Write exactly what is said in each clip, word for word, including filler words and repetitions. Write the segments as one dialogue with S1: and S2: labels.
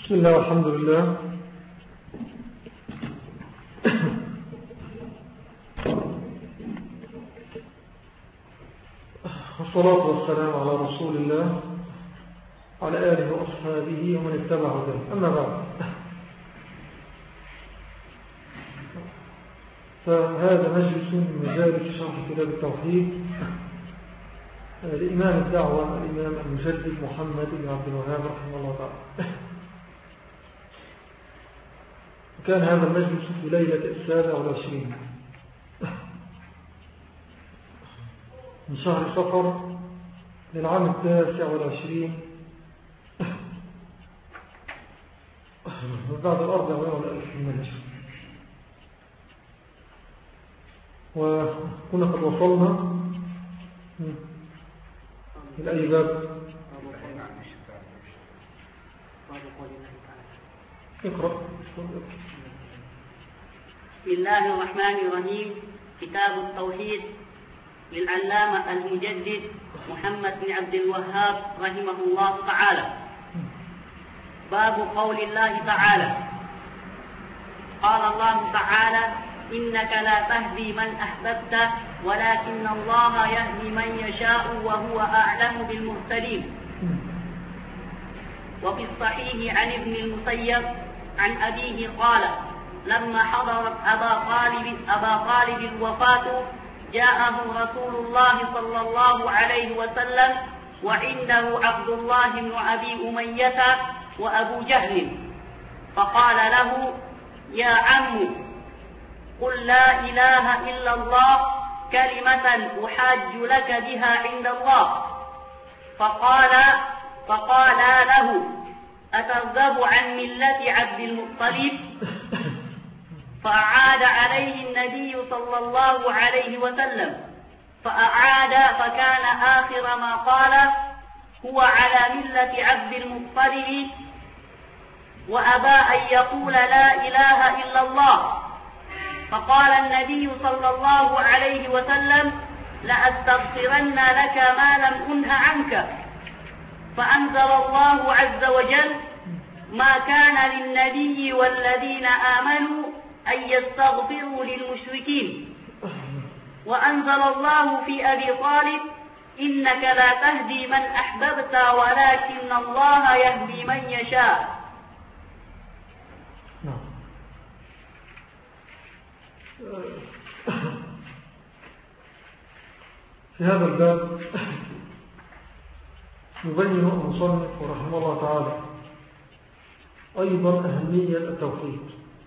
S1: بسم الله والحمد لله. والصلاة والسلام على رسول الله وعلى آله وأصحابه ومن اتبع هداه. أما بعد، فهذا مجلس من مجالس شرح كتاب التوحيد لإمام الدعوة الإمام المجدد محمد بن عبد الوهاب رحمه الله تعالى. وكان هذا المجلس في ليلة السابع والعشرين من شهر صفر للعام التاسع والعشرين بعد الأربع والألف من الهجرة. وكنا قد وصلنا إلى أي باب؟ اقرأ.
S2: بسم الله الرحمن الرحيم. كتاب التوحيد للعلامة المجدد محمد بن عبد الوهاب رحمه الله تعالى. باب قول الله تعالى: قال الله تعالى: إنك لا تهدي من أحببت ولكن الله يهدي من يشاء وهو أعلم بالمهتدين. وفي الصحيح عن ابن المسيب عن أبيه قال: لما حضرت أبا طالب أبا طالب الوفاة جاءه رسول الله صلى الله عليه وسلم وعنده عبد الله بن أبي أمية وأبو جهل، فقال له: يا عم، قل لا إله إلا الله كلمة أحاج لك بها عند الله. فقال فقال له: أترغب عن ملة عبد المطلب؟ فأعاد عليه النبي صلى الله عليه وسلم، فأعاد فكان آخر ما قال: هو على ملة عبد المطلب، وأبى أن يقول لا إله إلا الله. فقال النبي صلى الله عليه وسلم: لأستغفرن لك ما لم أنه عنك. فأنزل الله عز وجل: ما كان للنبي والذين آمنوا أن يستغفروا للمشركين. وأنزل الله في أبي طالب: إنك لا تهدي من أحببت ولكن الله يهدي من يشاء.
S1: في هذا الباب يبين المصنف رحمه الله تعالى أيضا أهمية التوحيد،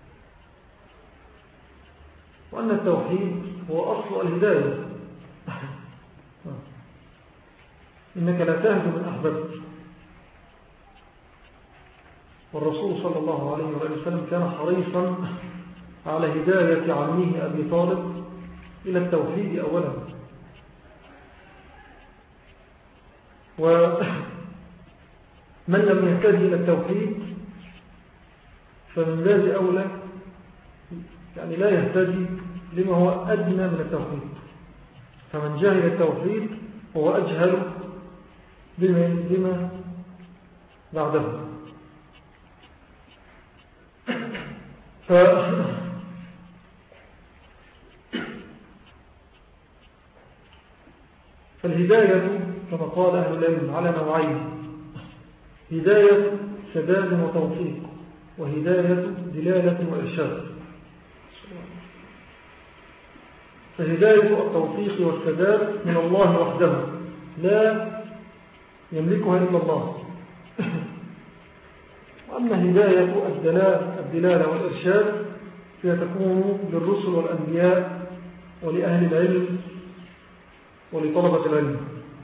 S1: وأن التوحيد هو أصل الهداية. إنك لا تهدي من أحببت. والرسول صلى الله عليه وسلم كان حريصا على هداية عمه أبي طالب إلى التوحيد أولا. ومن لم يهتدي إلى التوحيد فمن باب أولى يعني لا يهتدي لما هو أدنى من التوحيد. فمن جاهل التوحيد هو أجهل بما, بما بعده. ف فالهداية كما قال أهل العلم على نوعين: هداية سداد وتوفيق، وهداية دلالة وإرشاد. فهداية التوفيق والسداد من الله وحده لا يملكها إلا الله. وأما هداية الدلالة والإرشاد فهي تكون للرسل والأنبياء ولأهل العلم ولطلبة العلم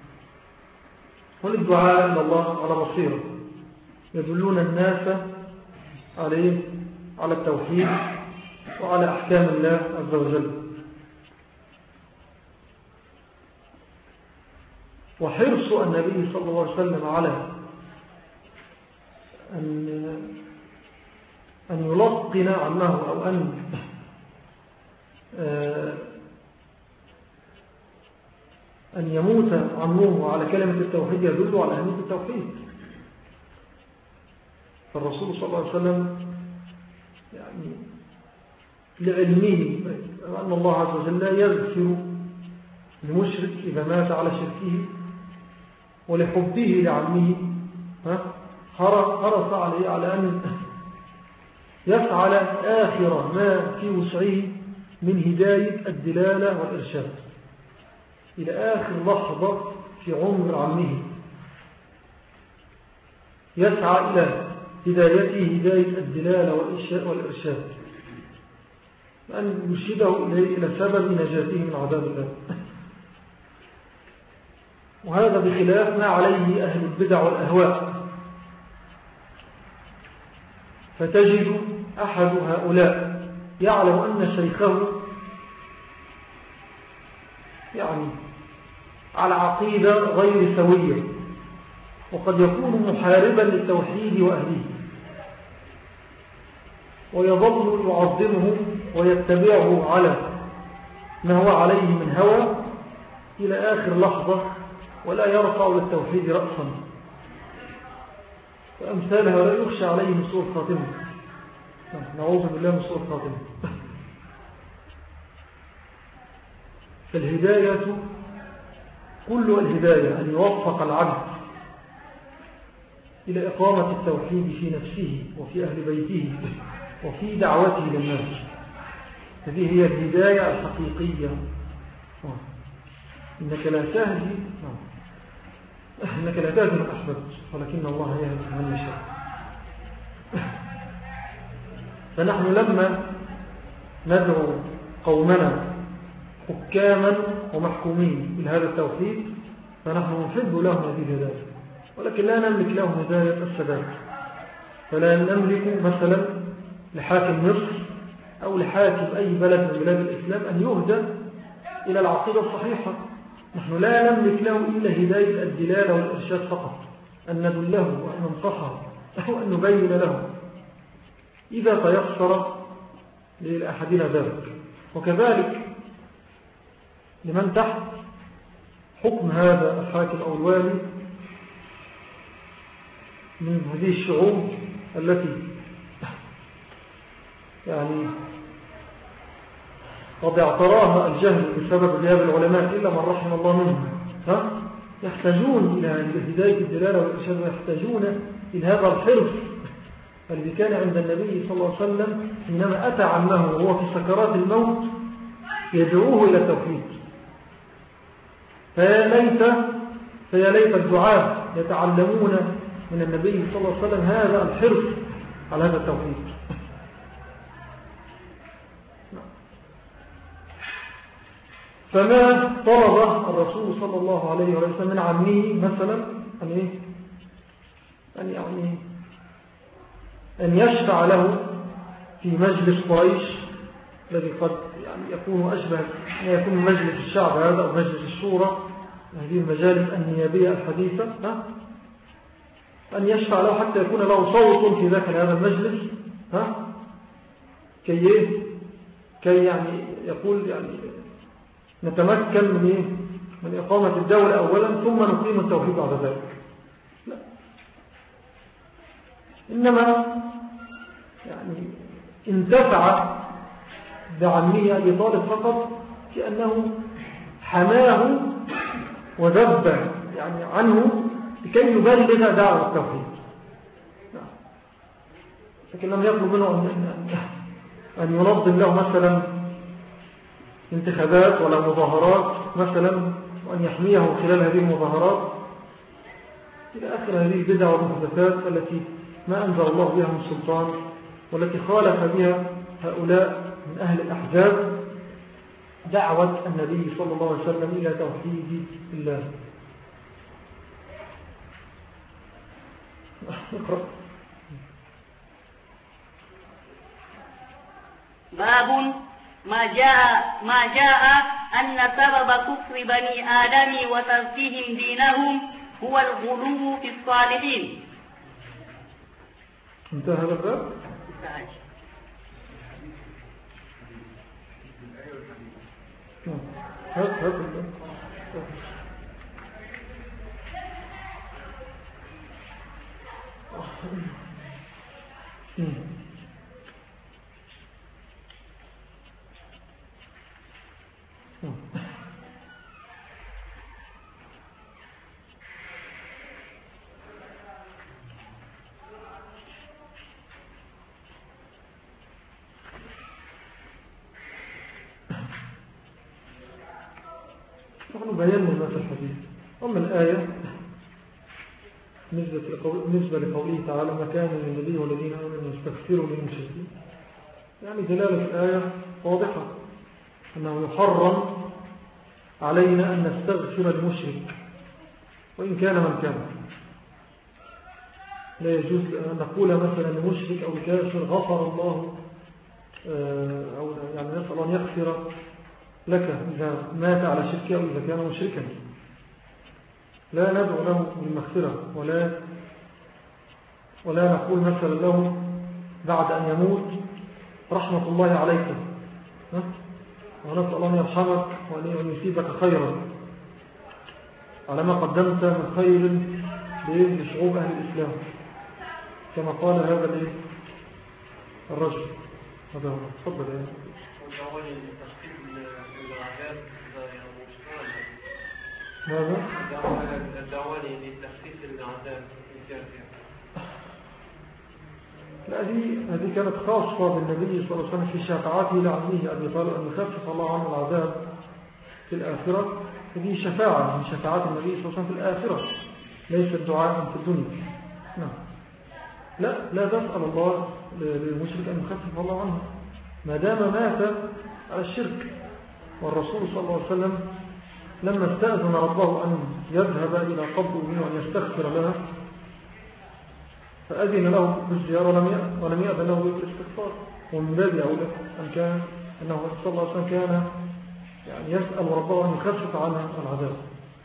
S1: وللدعاء إلى الله على بصيرة، يدلون الناس عليه على التوحيد وعلى أحكام الله عز وجل. وحرص النبي صلى الله عليه وسلم على أن أن يلقن عنه أو أن أن يموت عمه على كلمة التوحيد يدل على أهمية التوحيد. فالرسول صلى الله عليه وسلم يعني لعلمه أن الله عز وجل لا يغفر المشرك إذا مات على شركه، ولحبه لعلمه حرص عليه على أن يفعل آخر ما في وسعه من هداية الدلالة والإرشاد إلى آخر لحظة في عمر عمه، يسعى إلى هدايته هداية الدلالة والإرشاد، أن يرشده إلى سبب نجاته من عذاب الله. وهذا بخلاف ما عليه أهل البدع والأهواء. فتجد أحد هؤلاء يعلم أن شيخه يعني على عقيدة غير سوية، وقد يكون محاربا للتوحيد وأهله، ويظل يعظمه ويتبعه على ما هو عليه من هوى إلى آخر لحظة، ولا يرفع للتوحيد رأسا. فأمثال هؤلاء يخشى عليهم سوء الخاتمة، نعوذ بالله من سوء الخاتمة. فالهداية كل الهداية أن يوفق العبد إلى إقامة التوحيد في نفسه وفي أهل بيته وفي دعوته للناس. هذه هي الهداية الحقيقية. إنك لا تهدي إنك لا تهدي من أحببت، ولكن الله يهدي من يشاء. فنحن لما ندعو قومنا حكاما ومحكومين بهذا التوحيد فنحن نحب لهم هذه الهداية، ولكن لا نملك لهم هداية السداد. فلا نملك مثلا لحاكم مصر أو لحاكم أي بلد من بلاد الإسلام أن يهدى إلى العقيدة الصحيحة. نحن لا نملك له إلا هداية الدلالة والإرشاد فقط، أن ندله وأن ننصحه أو أن نبين له إذا تيسر لأحدنا ذلك. وكذلك لمن تحت حكم هذا الحاكم أو الوالي من هذه الشعوب التي يعني قد اعتراها الجهل بسبب غياب العلماء إلا من رحم الله منهم، ها؟ يحتاجون إلى هداية الدلالة والإرشاد، ويحتاجون إلى هذا الحرص الذي كان عند النبي صلى الله عليه وسلم حينما أتى عمه وهو في سكرات الموت يدعوه إلى التوحيد. فيا ليت فيا ليت الدعاة يتعلمون من النبي صلى الله عليه وسلم هذا الحرص على هذا التوحيد. فما طلب الرسول صلى الله عليه وسلم من عمه مثلا أن إيه؟ أن يعني أن يشفع له في مجلس قريش الذي قد يعني يكون أشبه أن يكون مجلس الشعب هذا أو مجلس الشورى، هذه المجالس النيابية الحديثة، ها؟ أن يشفع له حتى يكون له صوت في ذاك هذا المجلس، ها؟ كي إيه؟ كي يعني يقول يعني نتمكن من إيه؟ من إقامة الدولة أولا ثم نقيم التوحيد بعد ذلك. لا، إنما يعني انتفع بعمه أبي طالب فقط في أنه حماه وذب يعني عنه لكي يبلغ دعوة التوحيد، لكن لم يطلب منه أن ينظم له مثلا انتخابات ولا مظاهرات مثلا، وأن يحميه خلال هذه المظاهرات إلى آخر هذه البدع والمحدثات التي ما أنزل الله بها من سلطان، والتي خالف بها هؤلاء من أهل الأحزاب دعوة النبي صلى الله عليه وسلم إلى توحيد الله. اقرأ.
S2: باب ما جاء ما جاء أن سبب كفر بني آدم وتركهم دينهم هو الغلو في الصالحين.
S1: انتهى هذا الباب؟ هات هات الباب. نحن بينا ما في الحديث. أما الآية بالنسبة لقوله تعالى ما كان للنبي والذين آمنوا أن يستغفروا للمشركين، يعني دلالة الآية واضحة أنه يحرم علينا أن نستغفر المشرك وإن كان من كان. لا يجوز أن نقول مثلا لمشرك أو كافر غفر الله، أو يعني نسأل أن يغفر لك إذا مات على شركه أو إذا كان مشركا. لا ندعو له بالمغفرة، ولا ولا نقول مثلا له بعد أن يموت رحمة الله عليك، ونسأل الله أن يرحمك وأن يصيبك خيرا على ما قدمت من خير لشعوب أهل الإسلام، كما قال هذا الرجل. هذا هو. تفضل يا ماذا؟
S3: الدعوة لتخفيف العذاب الكافر.
S1: لا، هذه كانت خاصة بالنبي صلى الله عليه وسلم في شفاعته لعمه أبي طالب أن يخفف الله عنه العذاب في الآخرة. هذه شفاعة من شفاعات النبي صلى الله عليه وسلم في الآخرة، ليس الدعاء في الدنيا. نعم. لا لا تسأل الله للمشرك أن يخفف الله عنه ما دام مات على الشرك. والرسول صلى الله عليه وسلم لما استأذن ربه أن يذهب إلى قبره وأن يستغفر له فأذن له بالزيارة ولم يأذن له بالاستغفار. ومن باب أولى أن كان أنه صلى الله عليه وسلم كان يعني يسأل ربه أن يخفف عنه العذاب.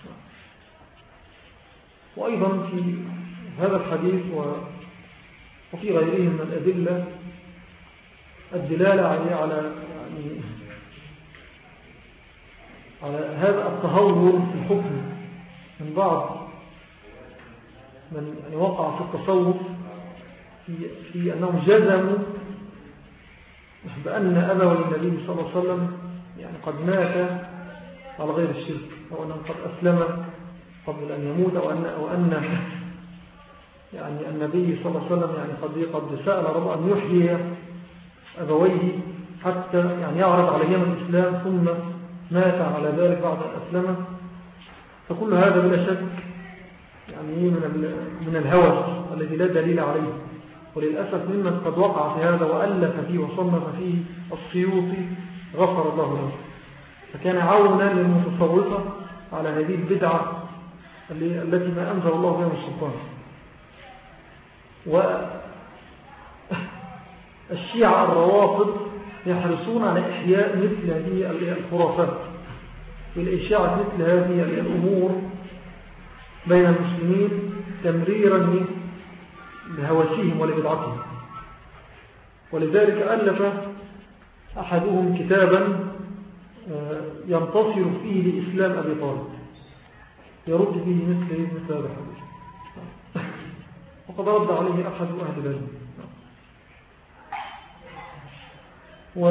S1: وأيضا في هذا الحديث وفي غيره من الأدلة الدلالة على يعني على هذا التهور في الحكم من بعض من يعني وقع في التصوف في, في أنهم جزموا بأن أبوي النبي صلى الله عليه وسلم يعني قد مات على غير الشرك، أو أنه قد أسلم قبل أن يموت، أو أن, أو أن يعني النبي صلى الله عليه وسلم يعني قد قد سأل رب أن يحيي أبويه حتى يعني يعرض عليهم الإسلام ثم مات على ذلك بعد أن أسلم. فكل هذا بلا شك يعني من من الهوس الذي لا دليل عليه. وللأسف ممن قد وقع في هذا وألف فيه وصنف فيه السيوطي غفر الله له، فكان عونا للمتصوفة على هذه البدعة التي ما أنزل الله بها من السلطان. والشيعة الروافض يحرصون على إحياء مثل هذه الخرافات والإشاعة مثل هذه الأمور بين المسلمين تمريرا لهوسهم ولبدعتهم. ولذلك ألف أحدهم كتابا ينتصر فيه لإسلام أبي طالب، يرد فيه مثل مثل هذا الحديث، وقد رد عليه أحد أهل العلم. و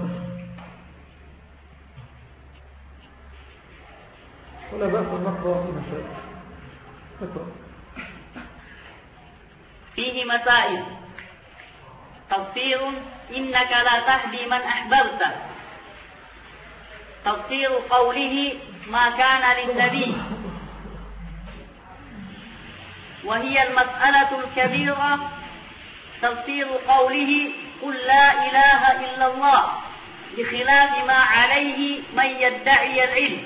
S1: ولا بأس أن نقرأ في مسائل. نقرأ.
S2: فيه مسائل. تفسير إنك لا تهدي من أحببت. تفسير قوله ما كان للنبي، وهي المسألة الكبيرة. تفسير قوله قل لا إله إلا الله، بخلاف ما عليه من يدعي العلم.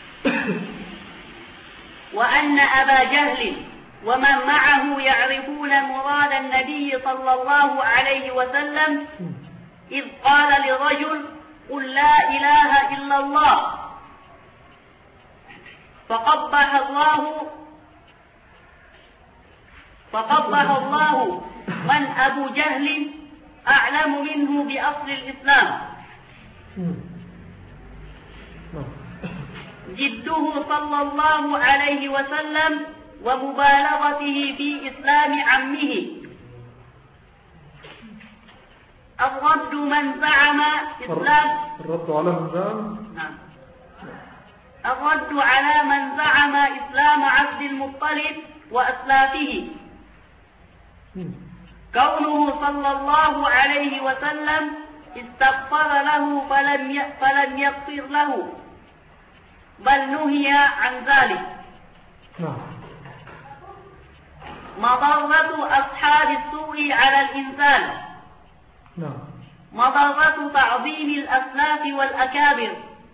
S2: وأن أبا جهل ومن معه يعرفون مراد النبي صلى الله عليه وسلم إذ قال لرجل قل لا إله إلا الله، فقبح الله فقبح الله من أبو جهل أعلم منه بأصل الإسلام. جده صلى الله عليه وسلم ومبالغته في إسلام عمه. الرد من زعم إسلام
S1: الرد على من زعم
S2: نعم الرد على من زعم إسلام عبد المطلب وأسلافه كونه صلى الله عليه وسلم استغفر له فلم فلم يغفر له، بل نهي عن ذلك. مضرة أصحاب السوء على الإنسان، مضرة تعظيم الأسلاف والأكابر،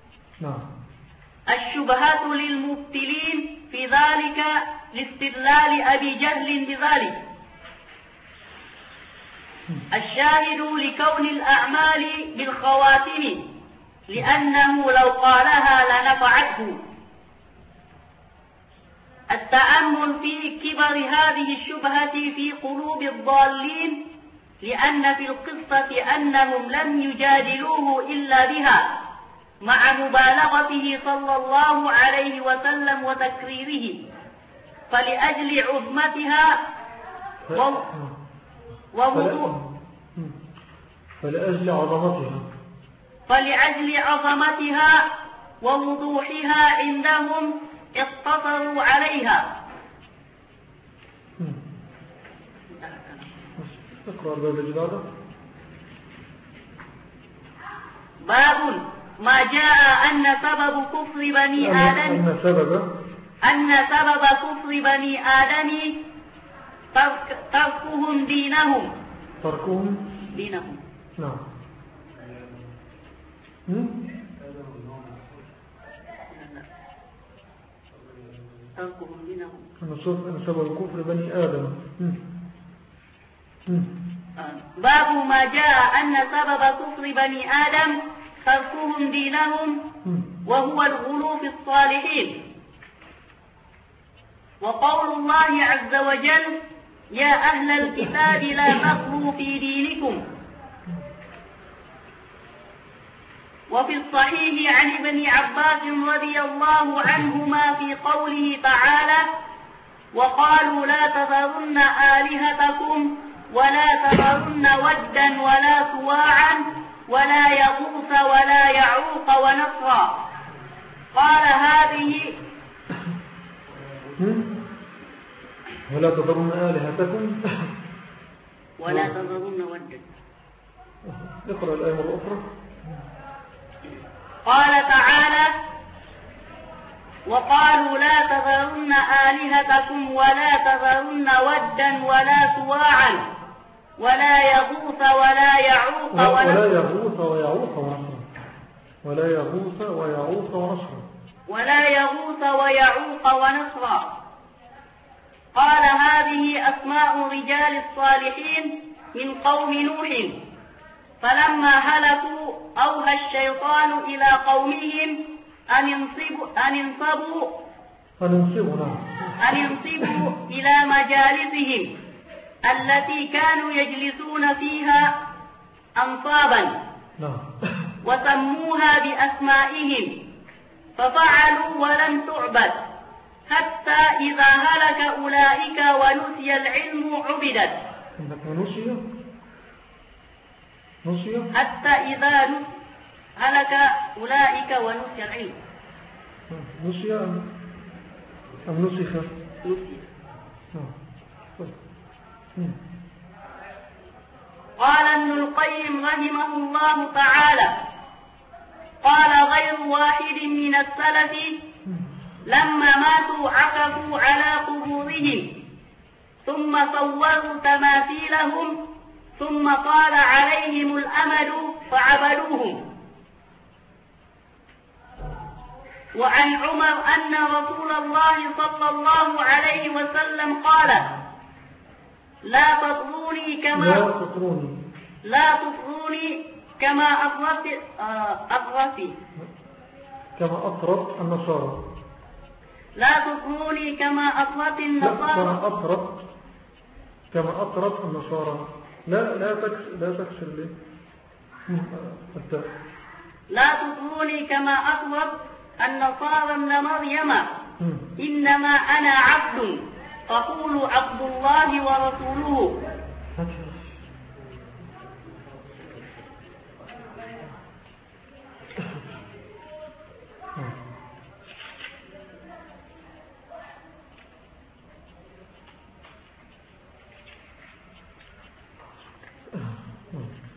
S2: الشبهات للمبتلين في ذلك لاستدلال أبي جهل بذلك. الشاهد لكون الأعمال بالخواتم لأنه لو قالها لنفعته. التأمل في كبر هذه الشبهة في قلوب الضالين، لأن في القصة أنهم لم يجادلوه إلا بها مع مبالغته صلى الله عليه وسلم وتكريره، فلأجل عظمتها ووضوح
S1: فلأجل عظمتها
S2: فلأجل عظمتها ووضوحها عندهم اقتصروا عليها.
S1: اقرأ الباب الجداد.
S2: باب ما جاء أن سبب كفر بني آدم
S1: أن سبب
S2: أن سبب كفر بني آدم ترك تركهم دينهم
S1: تركهم
S2: دينهم
S1: نعم.
S2: تركهم دينهم
S1: أن سبب كفر بني آدم.
S2: باب ما جاء أن سبب كفر بني آدم تركهم دينهم وهو الغلو في الصالحين. وقول الله عز وجل: يا أهل الكتاب لا تغلوا في دينكم. وفي الصحيح عن ابن عباس رضي الله عنهما في قوله تعالى: وقالوا لا تذرن آلهتكم ولا تذرن ودا ولا سواعا ولا يغوث ولا يعوق ونسرا. قال هذه
S1: ولا تذرن آلهتكم
S2: ولا تذرن ودا.
S1: اقرأ الآية الأخرى.
S2: قال تعالى: وقالوا لا تذرن آلهتكم ولا تذرن ودا ولا سواعا ولا يغوث ولا يعوق
S1: ولا يغوث ويعوق ونسرا ولا يغوث ويعوق ونسرا
S2: ولا يغوث ويعوق ونسرا. قال هذه أسماء رجال الصالحين من قوم نوح، فلما هلكوا أوهى الشيطان إلى قومهم أن ينصبوا أن ينصبوا أن ينصبوا إلى مجالسهم التي كانوا يجلسون فيها أنصابا، وسموها بأسمائهم، ففعلوا ولم تعبد، حتى إذا هلك أولئك ونسي العلم عبدت. حتى إذا هلك أولئك ونسي العلم.
S1: نسي أم نسخ؟
S2: نسي. قال ابن القيم رحمه الله تعالى: قال غير واحد من السلف لما ماتوا عكفوا على قبورهم ثم صوروا تماثيلهم ثم طال عليهم الأمد فعبدوهم. وعن عمر أن رسول الله صلى الله عليه وسلم قال: لا تطروني كما
S1: لا تطروني
S2: لا تطروني كما أطرت أطرت
S1: كما أطرت النصارى
S2: لا تطروني كما أطرت النصارى
S1: كما أطرت كما أطرت النصارى لا لا تكسر لا تكسر لي
S2: لا تطروني كما أطرت النصارى ابن مريم، إنما أنا عبد فقولوا عبد الله ورسوله.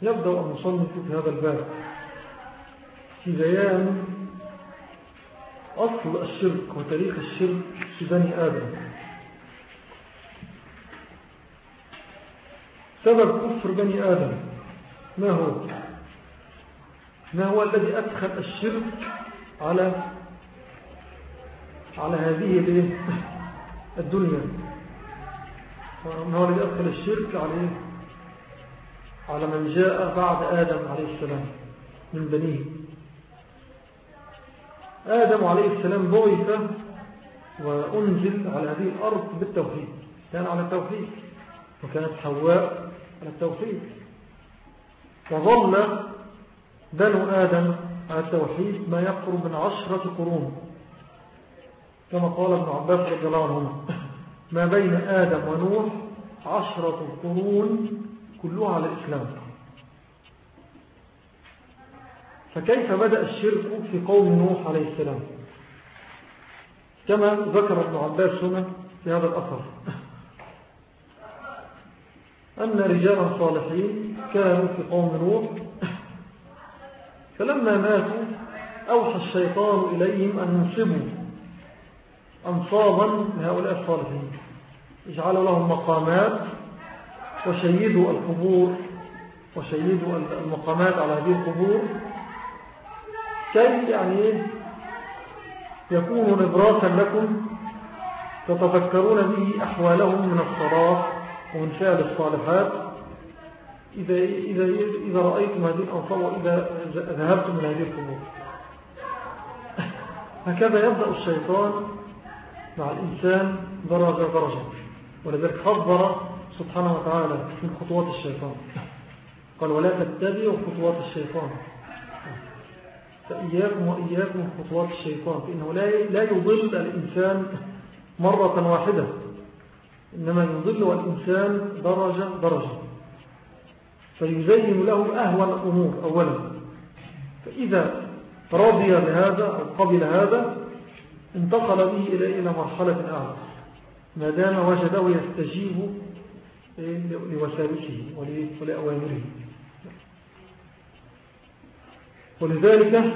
S1: يبدأ المصنف في هذا الباب في بيان أصل الشرك وتاريخ الشرك في بني آدم. سبب كفر بني آدم ما هو؟ ما هو الذي أدخل الشرك على على هذه الدنيا؟ ما هو الذي أدخل الشرك عليه على من جاء بعد آدم عليه السلام من بنيه؟ آدم عليه السلام بعث وأنزل على هذه الأرض بالتوحيد، كان على التوحيد، وكانت حواء على التوحيد، وظل بنو آدم على التوحيد ما يقرب من عشرة قرون، كما قال ابن عباس رضي الله عنهما: ما بين آدم ونوح عشرة قرون كلها على الإسلام. فكيف بدأ الشرك في قوم نوح عليه السلام؟ كما ذكر ابن عباس هنا في هذا الأثر أن رجالا صالحين كانوا في قوم نوح، فلما ماتوا أوحى الشيطان إليهم أن ينصبوا أنصابا لهؤلاء الصالحين، اجعلوا لهم مقامات وشيدوا القبور وشيدوا المقامات على هذه القبور كي يعني يكونوا نبراسا لكم تتذكرون به أحوالهم من الصلاح ومن فعل الصالحات إذا, إذا, إذا رأيتم هذه الأنصار وإذا ذهبتم من هذه القبور. هكذا يبدأ الشيطان مع الإنسان درجة درجة، ولذلك حذر سبحانه وتعالى من خطوات الشيطان، قال: ولا تتبعوا خطوات الشيطان، فإياكم وإياكم خطوات الشيطان، فإنه لا يضل الإنسان مرة واحدة، إنما يضل الإنسان درجة درجة، فيزين له أهون الأمور أولا، فإذا رضي بهذا أو قبل هذا انتقل به إلى مرحلة أعلى ما دام وجده يستجيب لوساوسه ولأوامره. ولذلك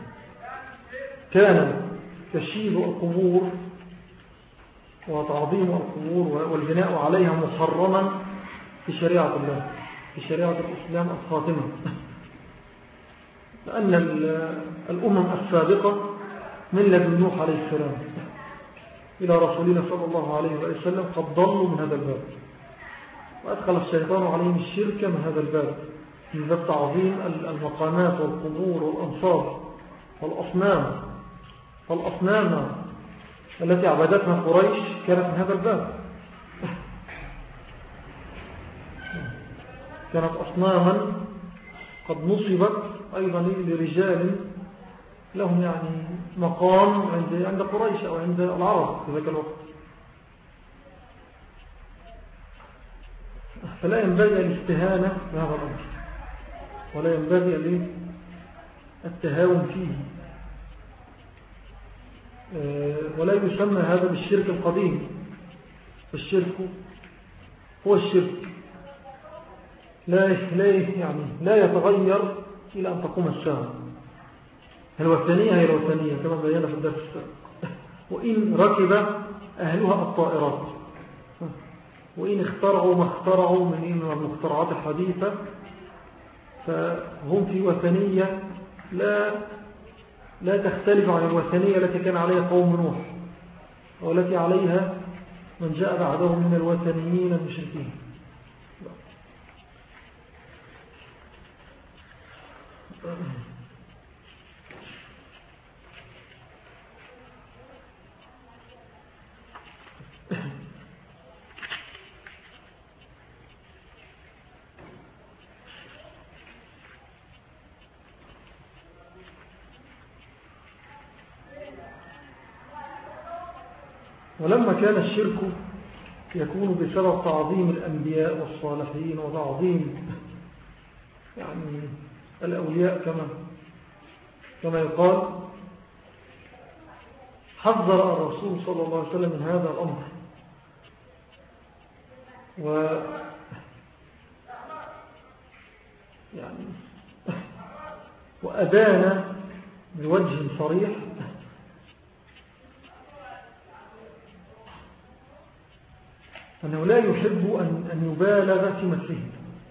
S1: كان تشييد القبور وتعظيم القبور والبناء عليها محرما في شريعة الله، في شريعة الإسلام الخاتمة، لأن الأمم السابقة من لدن نوح عليه السلام إلى رسولنا صلى الله عليه وسلم قد ضلوا من هذا الباب، وأدخل الشيطان عليهم الشرك من هذا الباب، من باب تعظيم المقامات والقبور والأنصار والأصنام. فالأصنام التي عبدتها قريش كانت من هذا الباب، كانت أصناما قد نصبت أيضا لرجال لهم يعني مقام عند عند قريش أو عند العرب في ذاك الوقت. فلا ينبغي الاستهانة بهذا الأمر، ولا ينبغي التهاون فيه، ولا يسمى هذا بالشرك القديم. الشرك هو الشرك، لا لا يعني لا يتغير إلى أن تقوم الساعة. الوثنية هي الوثنية كما بينا في الدرس السابق، وإن ركب أهلها الطائرات، وإن اخترعوا ما اخترعوا من المخترعات الحديثة، فهم في وثنية لا لا تختلف عن الوثنية التي كان عليها قوم نوح، والتي عليها من جاء بعدهم من الوثنيين المشركين. ولما كان الشرك يكون بسبب تعظيم الأنبياء والصالحين وتعظيم يعني الأولياء كما كما يقال، حذر الرسول صلى الله عليه وسلم من هذا الأمر، يعني وأبان بوجه صريح أنه لا يحب أن, أن يبالغ في مثله.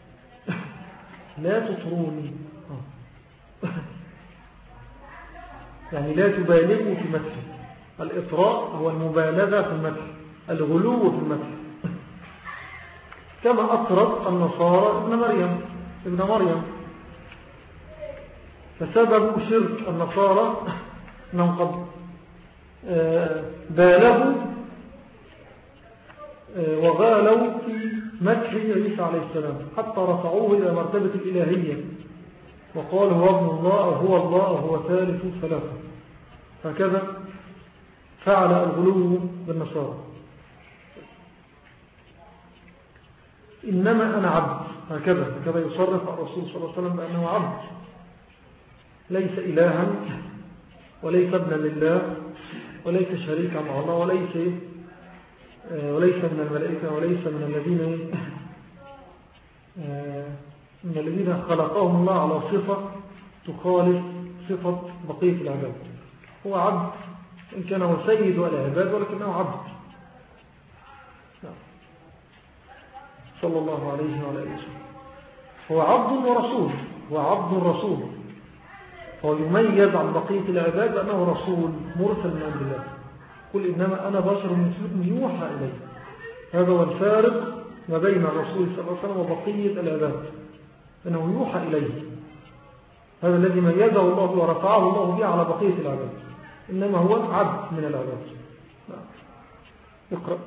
S1: لا تطروني، يعني لا تبالغوا في مثله. الإطراء هو المبالغة في المثل، الغلو في المثل، كما أطرت النصارى ابن مريم ابن مريم فسبب شرك النصارى أنهم قد بالغوا وغالوا في مدح عيسى عليه السلام حتى رفعوه إلى مرتبة الإلهية وقالوا هو ابن الله أو هو الله أو هو ثالث ثلاثة. هكذا فعل الغلو بالنصارى. إنما أنا عبد، هكذا هكذا يصرف الرسول صلى الله عليه وسلم بأنه عبد، ليس إلها وليس ابنا لله وليس شريكا مع الله وليس وليس من الملائكة وليس من الذين من الذين خلقهم الله على صفة تخالف صفة بقية العباد. هو عبد إن كان هو سيد العباد ولكنه عبد صلى الله عليه وعلى آله وسلم. هو عبد ورسول، هو عبد رسول، هو يميز عن بقية العباد بأنه رسول مرسل من عند الله. قل إنما أنا بشر مثلكم يوحى إلي. هذا هو الفارق ما بين الرسول صلى الله عليه وسلم وبقية العباد، أنه يوحى إليه. هذا الذي ميزه الله ورفعه الله به على بقية العباد، إنما هو عبد من العباد. اقرأ.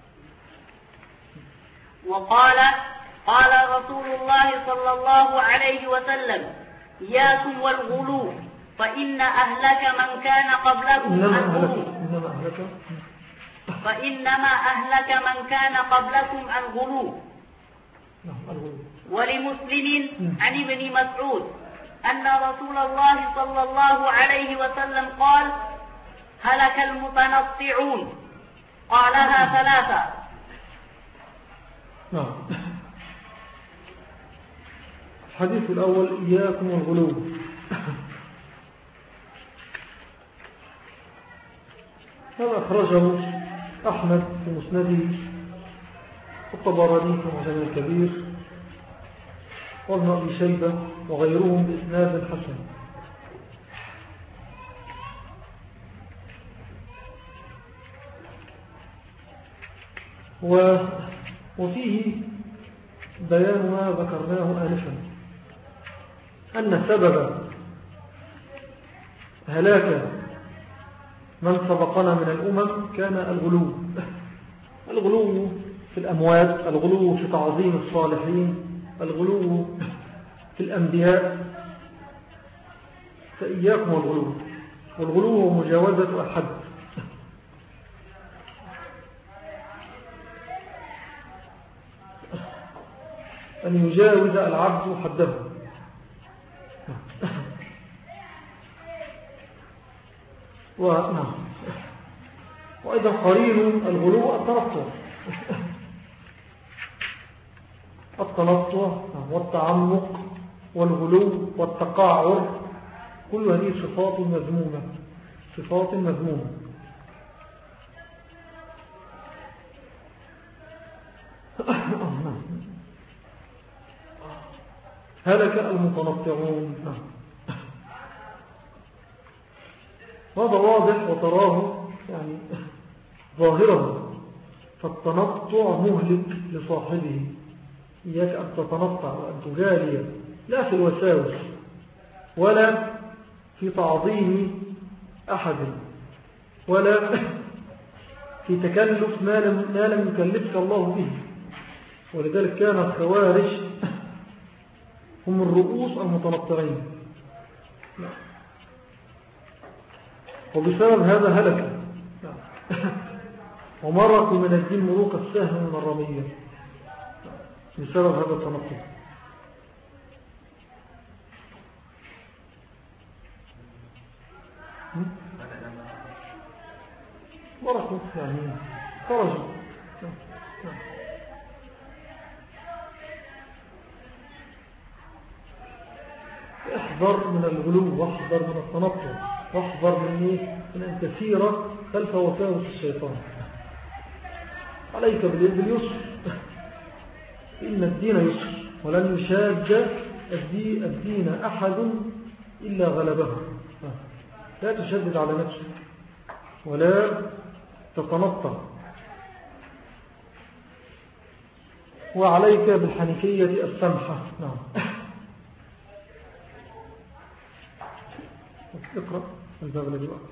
S2: وقال قال رسول الله صلى الله عليه وسلم إياكم والغلو فإن أهلك من كان قبلكم
S1: إنما أهلك, إنما أهلك
S2: فإنما أهلك من كان قبلكم الغلو. ولمسلم عن ابن مسعود أن رسول الله صلى الله عليه وسلم قال هلك المتنطعون، قالها ثلاثة.
S1: نعم. الحديث الأول إياكم والغلو. هذا أخرجه أحمد في مسنده، الطبراني في معجم الكبير، وابن أبي شيبة وغيرهم بإسناد حسن. وفيه بيان ما ذكرناه آنفا، أن سبب هلاك من سبقنا من الأمم كان الغلو. الغلو في الأموات، الغلو في تعظيم الصالحين، الغلو في الأنبياء. فإياكم والغلو. والغلو هو مجاوزة الحد، أن يجاوز العبد حده. وأيضا قرين الغلو التنطع التنطع والتعمق والغلو والتقاعر، كل هذه صفات مذمومة، صفات مذمومة. هلك المتنطعون. هذا واضح وتراه يعني ظاهرا، فالتنطع مهلك لصاحبه. إياك أن تتنطع وأن تجالي، لا في الوساوس ولا في تعظيم أحد ولا في تكلف ما لم, ما لم يكلفك الله به. ولذلك كان الخوارج هم الرؤوس المتنطعين، وبسبب هذا هلك ومرقوا من الدين مروق السهم من الرمية بسبب هذا التنطع. مرقوا يعني خرجوا. واحذر من الغلو، واحذر من التنطع، واحذر من إيه؟ من أن تسير خلف وساوس الشيطان. عليك باليسر، إن الدين يسر، ولن يشاد الدين أحد إلا غلبه. لا تشدد على نفسك ولا تتنطع، وعليك بالحنيفية السمحة. نعم. اقرأ الباب الذي بقى.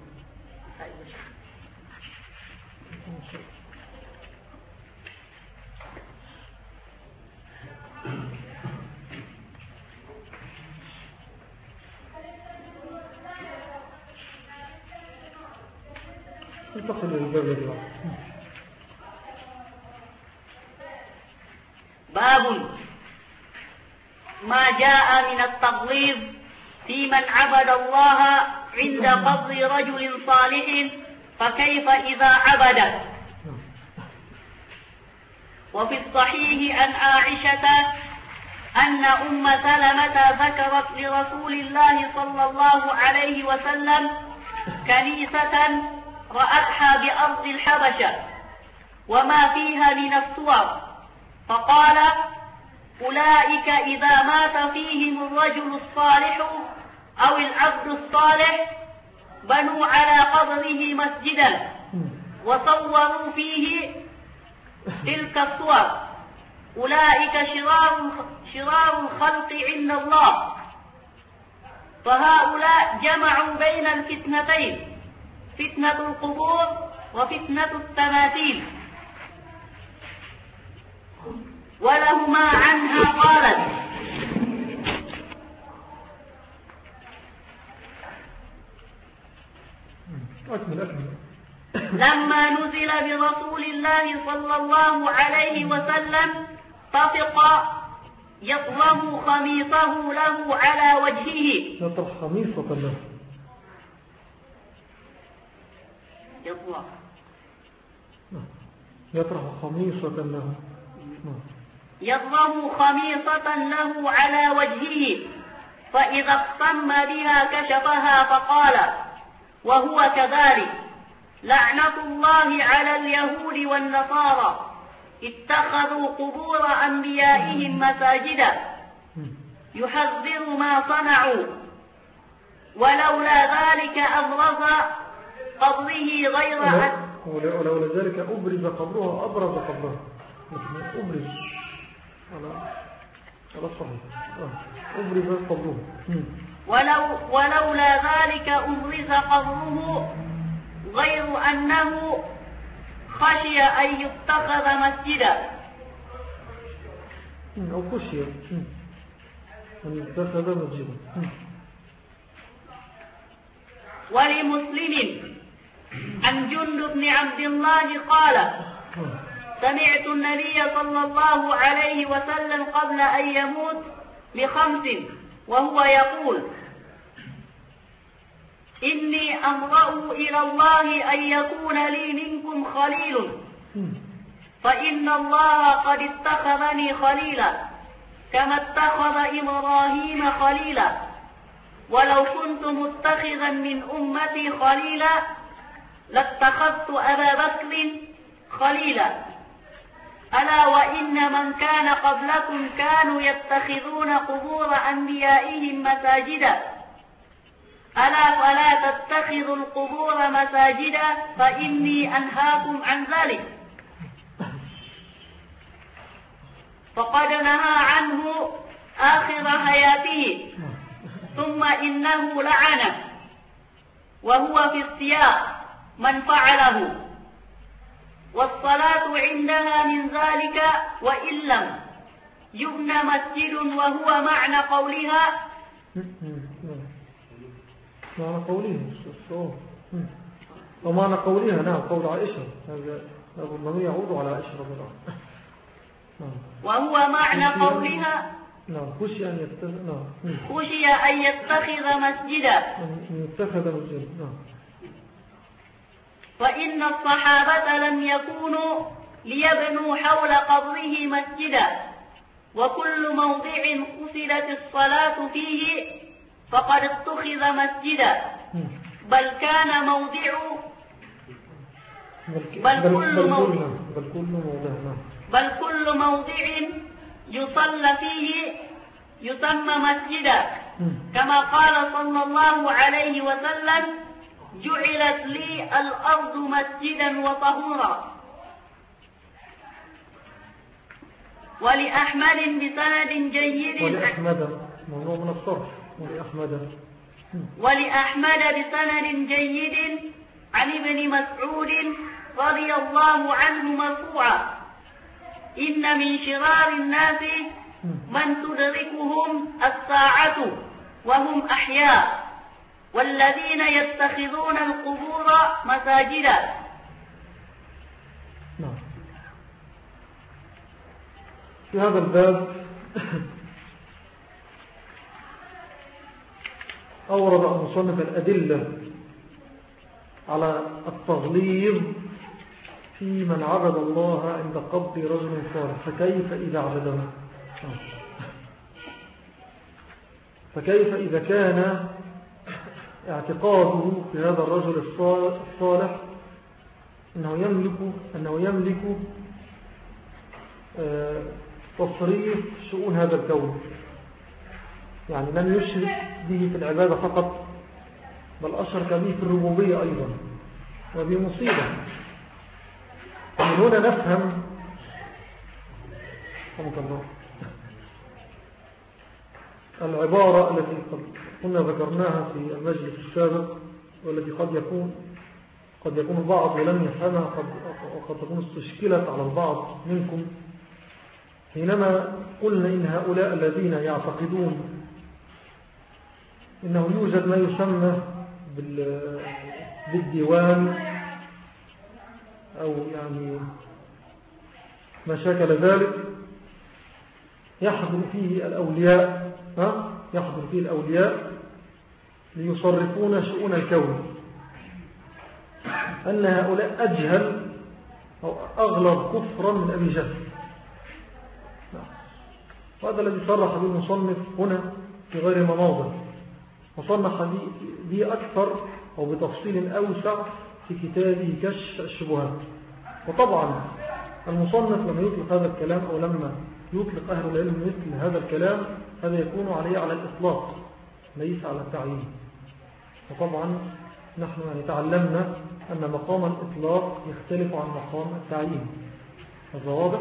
S1: انتقل للباب الذي بقى.
S2: باب ما جاء من التغليظ في من عبد الله عند قبر رجل صالح، فكيف إذا عبد. وفي الصحيح عن عائشة أن أم سلمة ذكرت لرسول الله صلى الله عليه وسلم كنيسة رأتها بأرض الحبشة وما فيها من الصور، فقال: أولئك إذا مات فيهم الرجل الصالح أو العبد الصالح بنوا على قبره مسجدا وصوروا فيه تلك الصور، أولئك شرار شرار الخلق عند الله. فهؤلاء جمعوا بين الفتنتين، فتنة القبور وفتنة التماثيل. ولهما عنها قالت:
S1: أكمل أكمل.
S2: لما نزل برسول الله صلى الله عليه وسلم طفق يطلم خميصه له على وجهه.
S1: يطرح خميصة له.
S2: يطلع
S1: يطرح خميصة له.
S2: يضرب خميصة له على وجهه، فإذا اقتم بها كشفها فقال وهو كذلك: لعنة الله على اليهود والنصارى اتخذوا قبور أنبيائهم مساجدا، يحذر ما صنعوا، ولولا ذلك أبرز قبره غير أن
S1: ولولا ذلك أبرز قبرها أبرز قبرها أبرز على على الصحيح أبرز قبره.
S2: ولو ولولا ذلك أبرز قبره غير أنه خشي أن يتخذ مسجدا
S1: أو خشي أن يتخذ مسجدا.
S2: ولمسلم عن جندب بن عبد الله قال: سمعت النبي صلى الله عليه وسلم قبل أن يموت بخمس وهو يقول: إني أمرأ إلى الله أن يكون لي منكم خليل، فإن الله قد اتخذني خليلا كما اتخذ إبراهيم خليلا، ولو كنت متخذا من أمتي خليلا لاتخذت أبا بكر خليلا. ألا وإن من كان قبلكم كانوا يتخذون قبور أنبيائهم مساجدا، ألا فلا تتخذوا القبور مساجدا فإني أنهاكم عن ذلك. فقد نهى عنه آخر حياته، ثم إنه لعنه، وهو في السياق من فعله، والصلاة عندها من ذلك وإن لم يبنى مسجد، وهو معنى قولها
S1: معنى قولها ومعنى قولها نعم قول عائشة، هذا الضمير يعود على عائشة رضي الله عنها.
S2: وهو معنى قولها
S1: نعم خشي أن يتخذ نعم
S2: خشي أن يتخذ مسجدا
S1: أن يتخذ مسجدا. نعم.
S2: فإن الصحابة لم يكونوا ليبنوا حول قبره مسجدا، وكل موضع قصدت الصلاة فيه فقد اتخذ مسجدا بل كان موضع بل كل موضع
S1: بل كل موضع
S2: بل كل موضع يصلى فيه يسمى مسجدا كما قال صلى الله عليه وسلم جعلت لي الأرض مسجدا وطهورا. ولأحمد بسند جيد
S1: ولأحمد موضوع من الصرف ولأحمد
S2: ولأحمد بسند جيد عن ابن مسعود رضي الله عنه مرفوعا إن من شرار الناس من تدركهم الساعة وهم أحياء والذين يتخذون القبور مساجدا.
S1: نعم. في هذا الباب أورد المصنف الأدلة على التغليظ في من عبد الله عند قبض رجل صالح فكيف إذا عبده فكيف إذا كان اعتقاده في هذا الرجل الصالح أنه يملك, أنه يملك تصريف شؤون هذا الكون، يعني لم يشرك به في العبادة فقط بل أشرك به في الربوبية أيضا، وهذه مصيبة. من هنا نفهم العبارة التي كنا ذكرناها في المجلس السابق والتي قد يكون قد يكون البعض ولم يفهمها وقد تكون استشكلت على البعض منكم، حينما قلنا إن هؤلاء الذين يعتقدون إنه يوجد ما يسمى بالديوان أو يعني ما شاكل ذلك يحضر فيه الأولياء ها؟ يحضر فيه الأولياء ليصرفون شؤون الكون، أن هؤلاء أجهل أو أغلظ كفرا من أبي جهل. وهذا الذي صرح به المصنف هنا في غير مواضع، وصنح به أكثر أو بتفصيل أوسع في كتابه كشف الشبهات. وطبعا المصنف لما يطلق هذا الكلام أو لما يطلق أهل العلم مثل هذا الكلام هذا يكون عليه على الإطلاق ليس على التعيين. وطبعا نحن يعني تعلمنا أن مقام الإطلاق يختلف عن مقام التعيين، هذا واضح.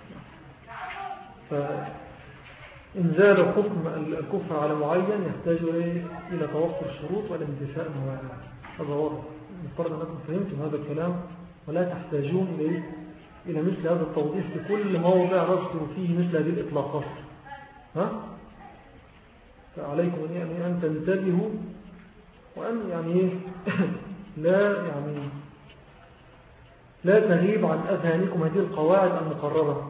S1: فإنزال حكم الكفر على معين يحتاج إلى توفر الشروط والانتفاء موانع، هذا واضح. نفترض أنكم فهمتم هذا الكلام ولا تحتاجون إليه إلى مثل هذا التوضيح في كل موضع رذكر فيه مثل هذه الإطلاقات. ها؟ فعليكم يعني أن تنتبهوا وأن يعني لا يعني لا تغيب عن أذهانكم هذه القواعد المقررة.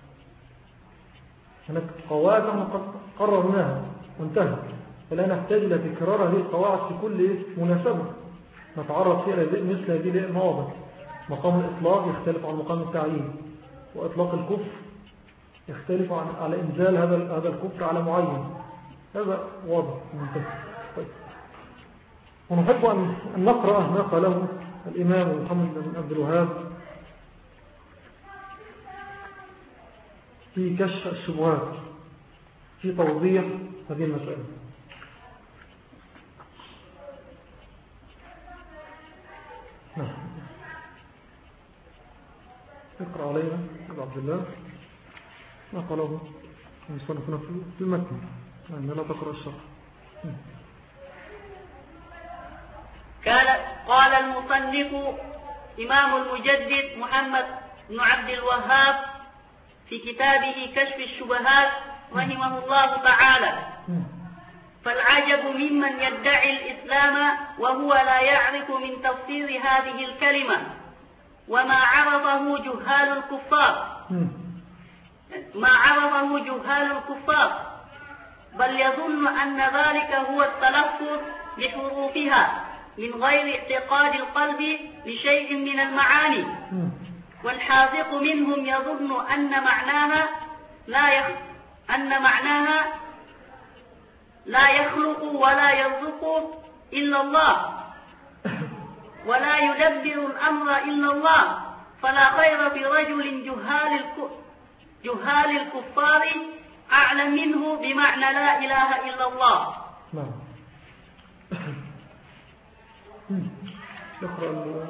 S1: هناك قواعد نحن قررناها وانتهت، فلا نحتاج إلى تكرار هذه القواعد في كل مناسبة نتعرض فيها مثل هذه المواضع. مقام الإطلاق يختلف عن مقام التعيين، وإطلاق الكفر يختلف عن على إنزال هذا هذا الكفر على معين، هذا واضح ومنتهي. طيب. ونحب أن نقرأ ما قاله الإمام محمد بن عبد الوهاب في كشف الشبهات في توضيح هذه المسألة. نعم. اقرأ علينا أبو عبد الله ما قاله المصنف في المتن، يعني لا تقرأ الشرح.
S2: قال قال المصنف إمام المجدد محمد بن عبد الوهاب في كتابه كشف الشبهات رحمه الله تعالى: فالعجب ممن يدعي الإسلام وهو لا يعرف من تفسير هذه الكلمة وما عرفه جهال الكفار ما عرفه جهال الكفار بل يظن أن ذلك هو التلفظ بحروفها من غير اعتقاد القلب لشيء من المعاني، والحاذق منهم يظن أن معناها لا يخ... أن معناها لا يخلق ولا يرزق إلا الله ولا يدبر الأمر إلا الله فلا خير في رجل جهال جهال الكفار أعلم منه بمعنى لا إله إلا الله.
S1: نعم. شكرا.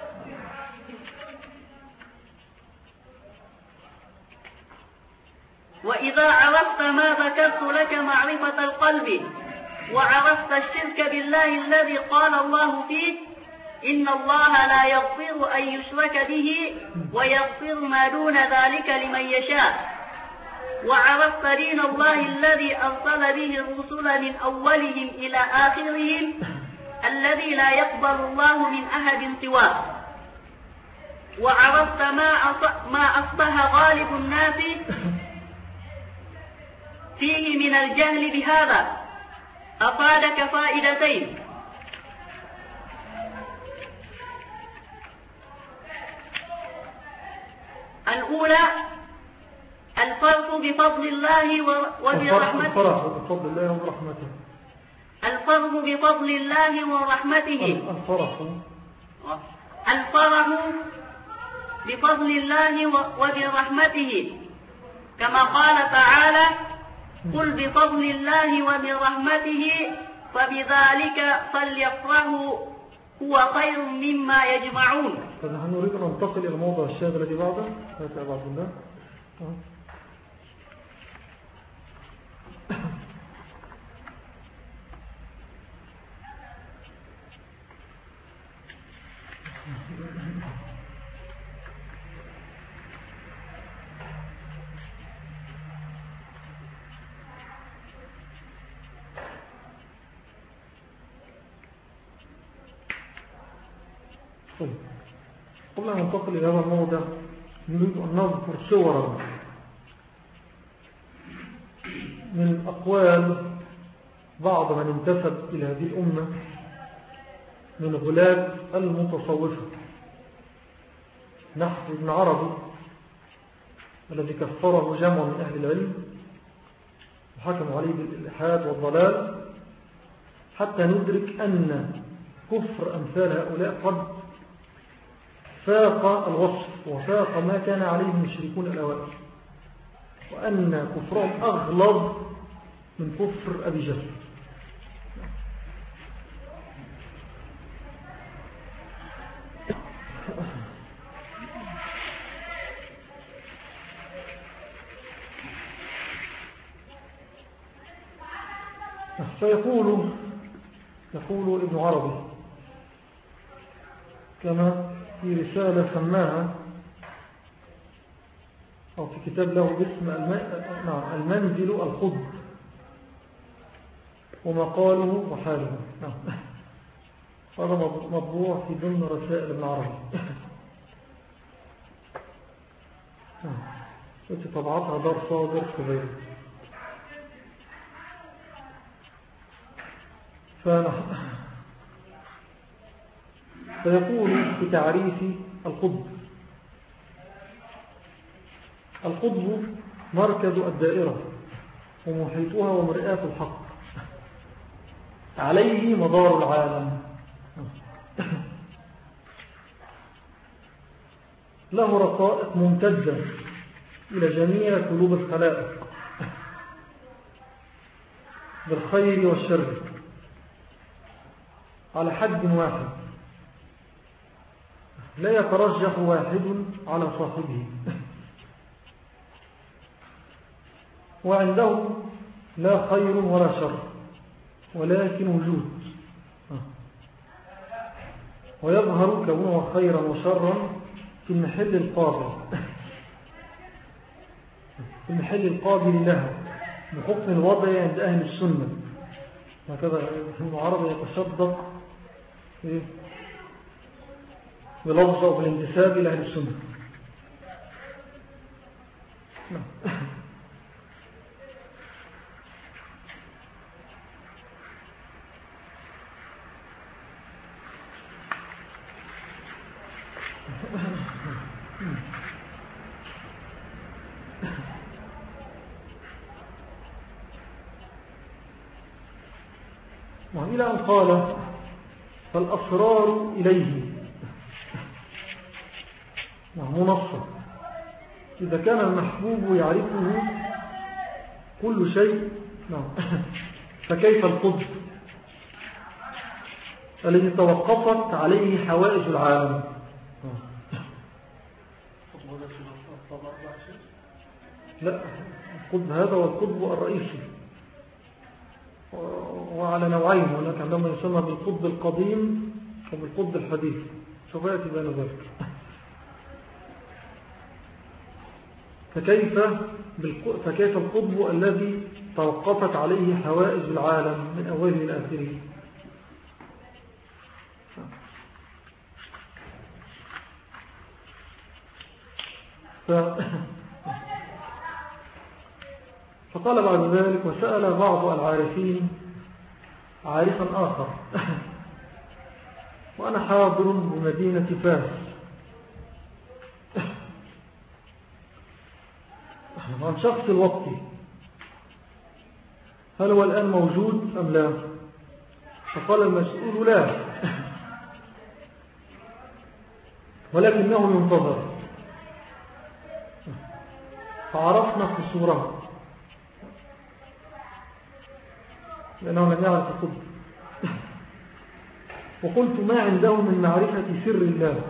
S2: وإذا عرفت ما ذكرت لك معرفة القلب وعرفت الشرك بالله الذي قال الله فيه إن الله لا يغفر أن يشرك به ويغفر ما دون ذلك لمن يشاء وعرفت دين الله الذي أرسل به الرسل من أولهم إلى آخرهم الذي لا يقبل الله من أحد سواه وعرفت ما أصبح غالب الناس فيه من الجهل بهذا أفادك فائدتين. الأولى الفرق بفضل الله وبرحمته.
S1: الفرق بفضل الله ورحمته.
S2: الفرق بفضل الله ورحمته.
S1: الفرق.
S2: الفرق بفضل الله وبرحمته كما قال تعالى قل بفضل الله وبرحمته فبذلك فليفرحوا هو خير مما يجمعون.
S1: فنحن نريد أن ننتقل إلى الموضوع الشاذ الذي بعده. هذا بعض الله. قبل أن ننتقل إلى هذا الموضع نريد أن نذكر صورا من أقوال بعض من انتسب إلى هذه الأمة من غلاة المتصوفة نحو ابن عربي الذي كفره جمع من أهل العلم وحكموا عليه بالإلحاد والضلال حتى ندرك أن كفر أمثال هؤلاء قد فاق الوصف وفاق ما كان عليه المشركون الأوائل وأن كفرهم أغلظ من كفر أبي جهل. فيقول يقول ابن عربي كما في رسالة سماها أو في كتاب له باسم المنزل الخض ومقاله وحاله. هذا مطبوع في ضمن رسائل ابن عربي التي طبعتها دار صادر في غيره. فيقول في تعريف القطب القطب مركز الدائرة ومحيطها ومرآة الحق عليه مدار العالم له رقائق ممتدة إلى جميع قلوب الخلائق بالخير والشر على حد واحد لا يترجح واحد على صاحبه وعنده لا خير ولا شر ولكن وجود ويظهر كونه خيرا وشرا في المحل القابل في المحل القابل لها بحكم الوضع عند أهل السنة. هكذا ابن عربي يتصدق بلفظ أو بالانتساب إلى أهل السنة. إلى أن قال فالأسرار إليه منصة. إذا كان المحبوب يعرفه كل شيء فكيف القدس الذي توقفت عليه حوائج العالم؟ لا، القطب هذا هو القطب الرئيسي، وعلى نوعين، هناك عندما يسمى بالقطب القديم وبالقطب الحديث، سوف يأتي بين ذلك. فكيف, فكيف القطب الذي توقفت عليه حوائج العالم من أوله إلى آخره؟ ف... فقال بعد ذلك وسأل بعض العارفين عارفا آخر وأنا حاضر بمدينة فاس عن شخص الوقت، هل هو الآن موجود أم لا؟ فقال المسؤول لا، ولكنه ينتظر. فعرفنا في الصورة لأنه لم يعرف القدر. وقلت ما عنده من معرفة سر الله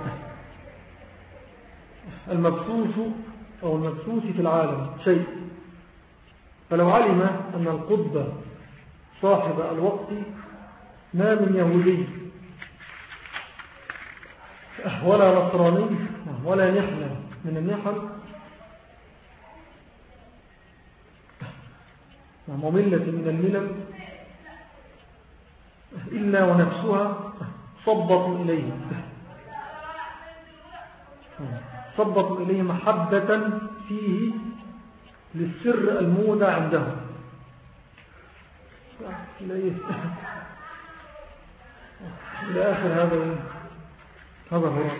S1: المبثوث أو المبثوث في العالم شيء، فلو علم أن القطب صاحب الوقت ما من يهودي ولا نصراني ولا نحن من النحل وملة من الملل إلا ونفسها صبت إليه صبت إليه محبة فيه للسر المودع عنده. إلى آخر هذا هذا هو.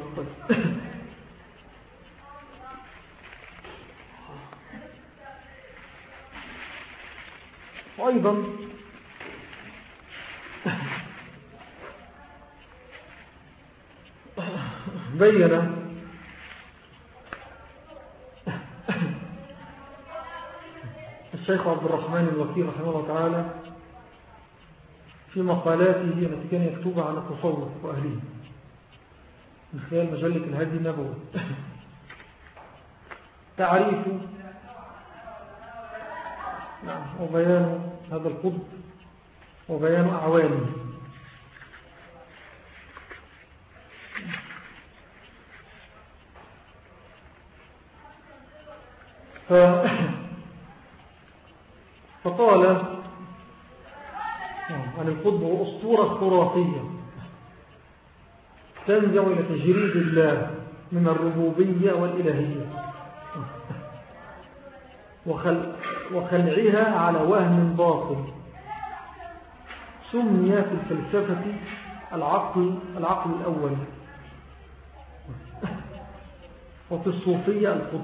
S1: وأيضا بين الشيخ عبد الرحمن الوكيل رحمه الله تعالى في مقالاته التي كان يكتبها عن التصوف وأهله من خلال مجلة الهادي النبوي تعريف وبيان هذا القطب وبيان أعوانه. ف... فقال عن القطب أسطورة خرافية تنزع إلى تجريد الله من الربوبية والإلهية وخل... وخلعها على وهم باطل سمي في الفلسفة العقل, العقل الأول، وفي الصوفية القطب.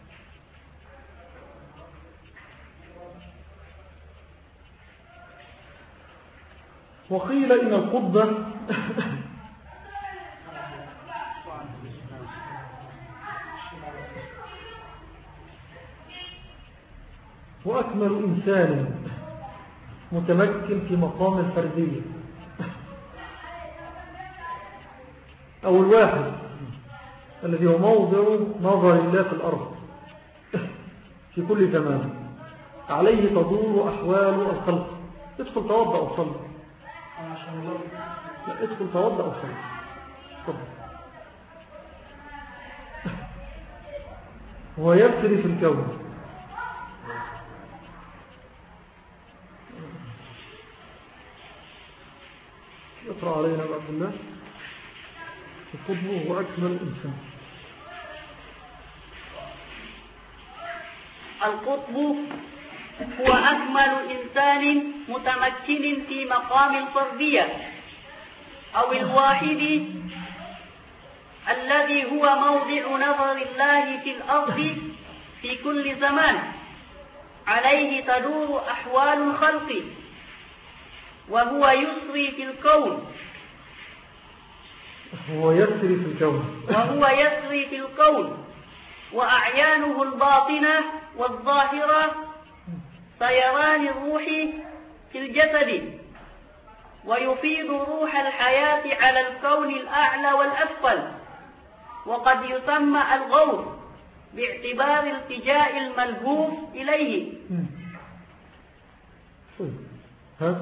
S1: وقيل إن القطب وأكمل إنسان متمكن في مقام الفردية، أو الواحد الذي هو موضع نظر الله في الأرض في كل زمان، عليه تدور أحوال الخلق. ادخل توضأ وصلي، ادخل توضأ وصلي. هو يبتري في الكون. اقرأ علينا عبد الله. القطب هو أكمل إنسان.
S2: القطب هو أكمل إنسان متمكن في مقام الفردية أو الواحد الذي هو موضع نظر الله في الأرض في كل زمان، عليه تدور أحوال الخلق، وهو يسري في الكون
S1: هو يسري في الكون
S2: وهو يسري في الكون وأعيانه الباطنة والظاهرة سيران الروح في الجسد، ويفيد روح الحياة على الكون الأعلى والأسفل، وقد يسمى الغوث باعتبار التجاء الملهوف إليه.
S1: ها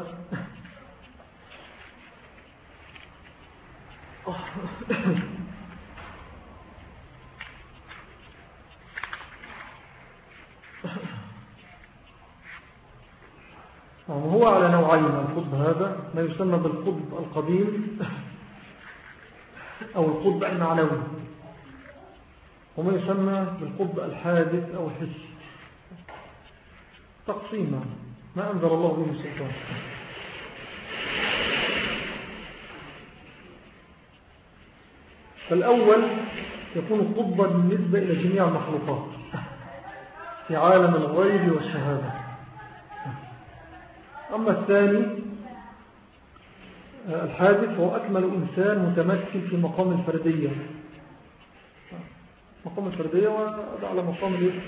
S1: هو على نوعين القطب هذا، ما يسمى بالقطب القديم أو القطب المعنوي، وما يسمى بالقطب الحادث أو الحسي. تقسيما ما أنزل الله به السلطان. فالأول يكون قطبا بالنسبة إلى جميع المخلوقات في عالم الغيب والشهادة. أما الثاني الحادث هو أكمل إنسان متمثل في مقام الفردية. مقام الفردية وهذا على مقام الإيه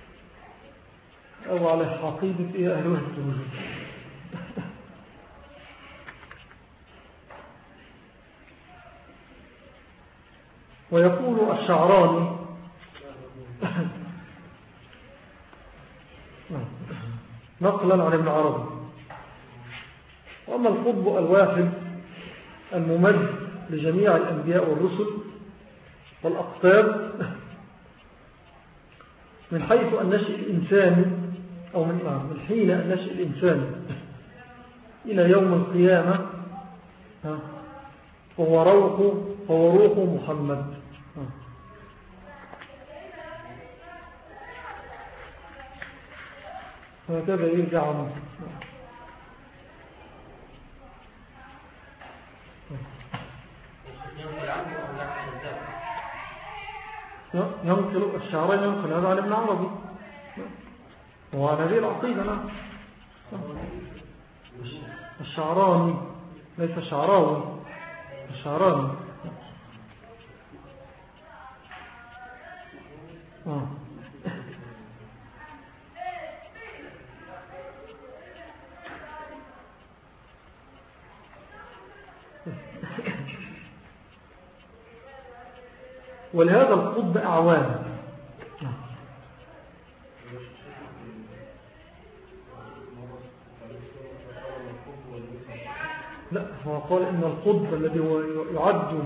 S1: أو على حقيقة إيه أهل وحدة الوجود. ويقول الشعراني نقلا عن ابن عربي: وأما القطب الواحد الممد لجميع الأنبياء والرسل والأقطاب من حيث النشء الإنساني أو من, من حين النشء الإنساني إلى يوم القيامة، فهو روح فهو روح محمد. هكذا يرجع عنه. ينقل الشعرين ينقل هذا عن ابن عربي وعن هذه العقيدة. نعم الشعراني ليس الشعراوي، الشعراني. آه. ولهذا القطب أعوان. لا، هو قال إن القطب الذي هو يعد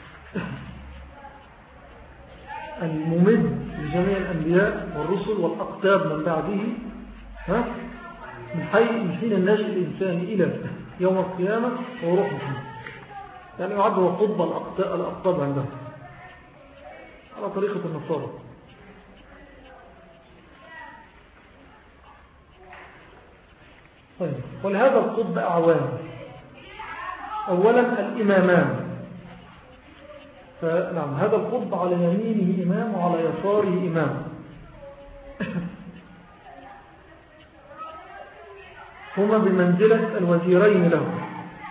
S1: الممد لجميع الأنبياء والرسل والأقطاب من بعده، ها من حين النشء الإنساني إلى يوم القيامة هو روح محمد، يعني يعد هو قطب الأقطاب عنده على طريقة النصارى. طيب، ولهذا القطب أعوان. أولا الإمامان، فنعم هذا القطب على يمينه إمام وعلى يساره إمام. هما بمنزلة الوزيرين له.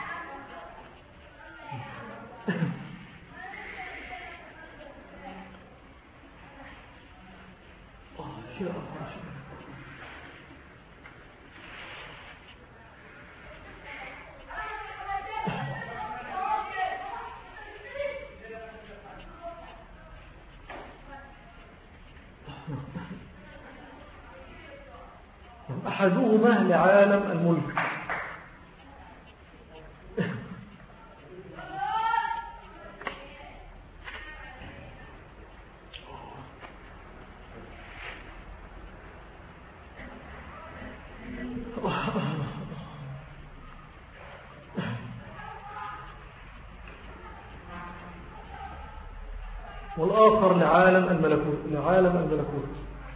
S1: أحدهما لعالم الملك، والآخر لعالم الملكوت لعالم الملكوت.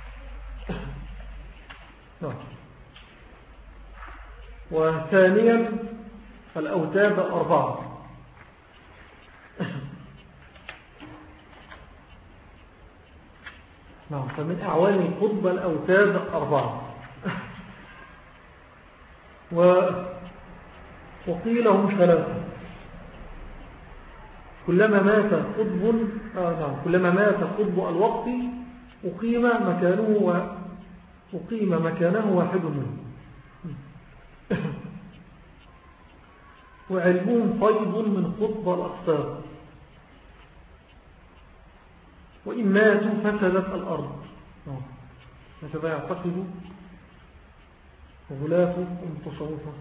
S1: وثانيا الأوتاد الأربعة. نعم، فمن أعوان القطب الأوتاد الأربعة. و وقيل هم ثلاثة. كلما مات قطب آه نعم كلما مات قطب الوقت أقيم مكانه و... أقيم مكانه واحد منه. وعلمهم طيب من قطب الأقطاب، وإن ماتوا فسدت الأرض. هكذا يعتقد غلاة المتصوفة.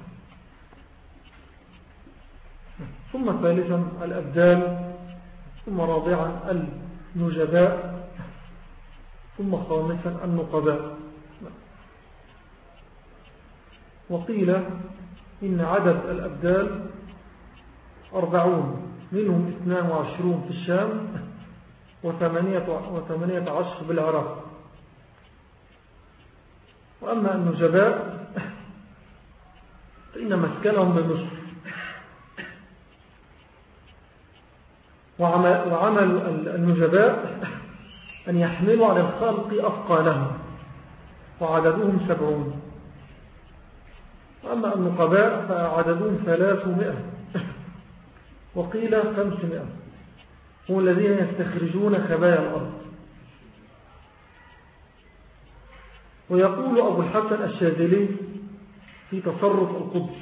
S1: ثم ثالثا الأبدال، ثم رابعا النجباء، ثم خامسا النقباء. وقيل إن عدد الأبدال أربعون، منهم اثنان وعشرون في الشام وثمانية عشر بالعراق. وأما النجباء فإن مسكنهم بمصر، وعمل النجباء أن يحملوا على الخلق أثقالهم، وعددهم سبعون. وأما النقباء فعددهم ثلاثمائة، وقيل خمسمائة، هم الذين يستخرجون خبايا الأرض. ويقول أبو الحسن الشاذلي في تصرف القدس: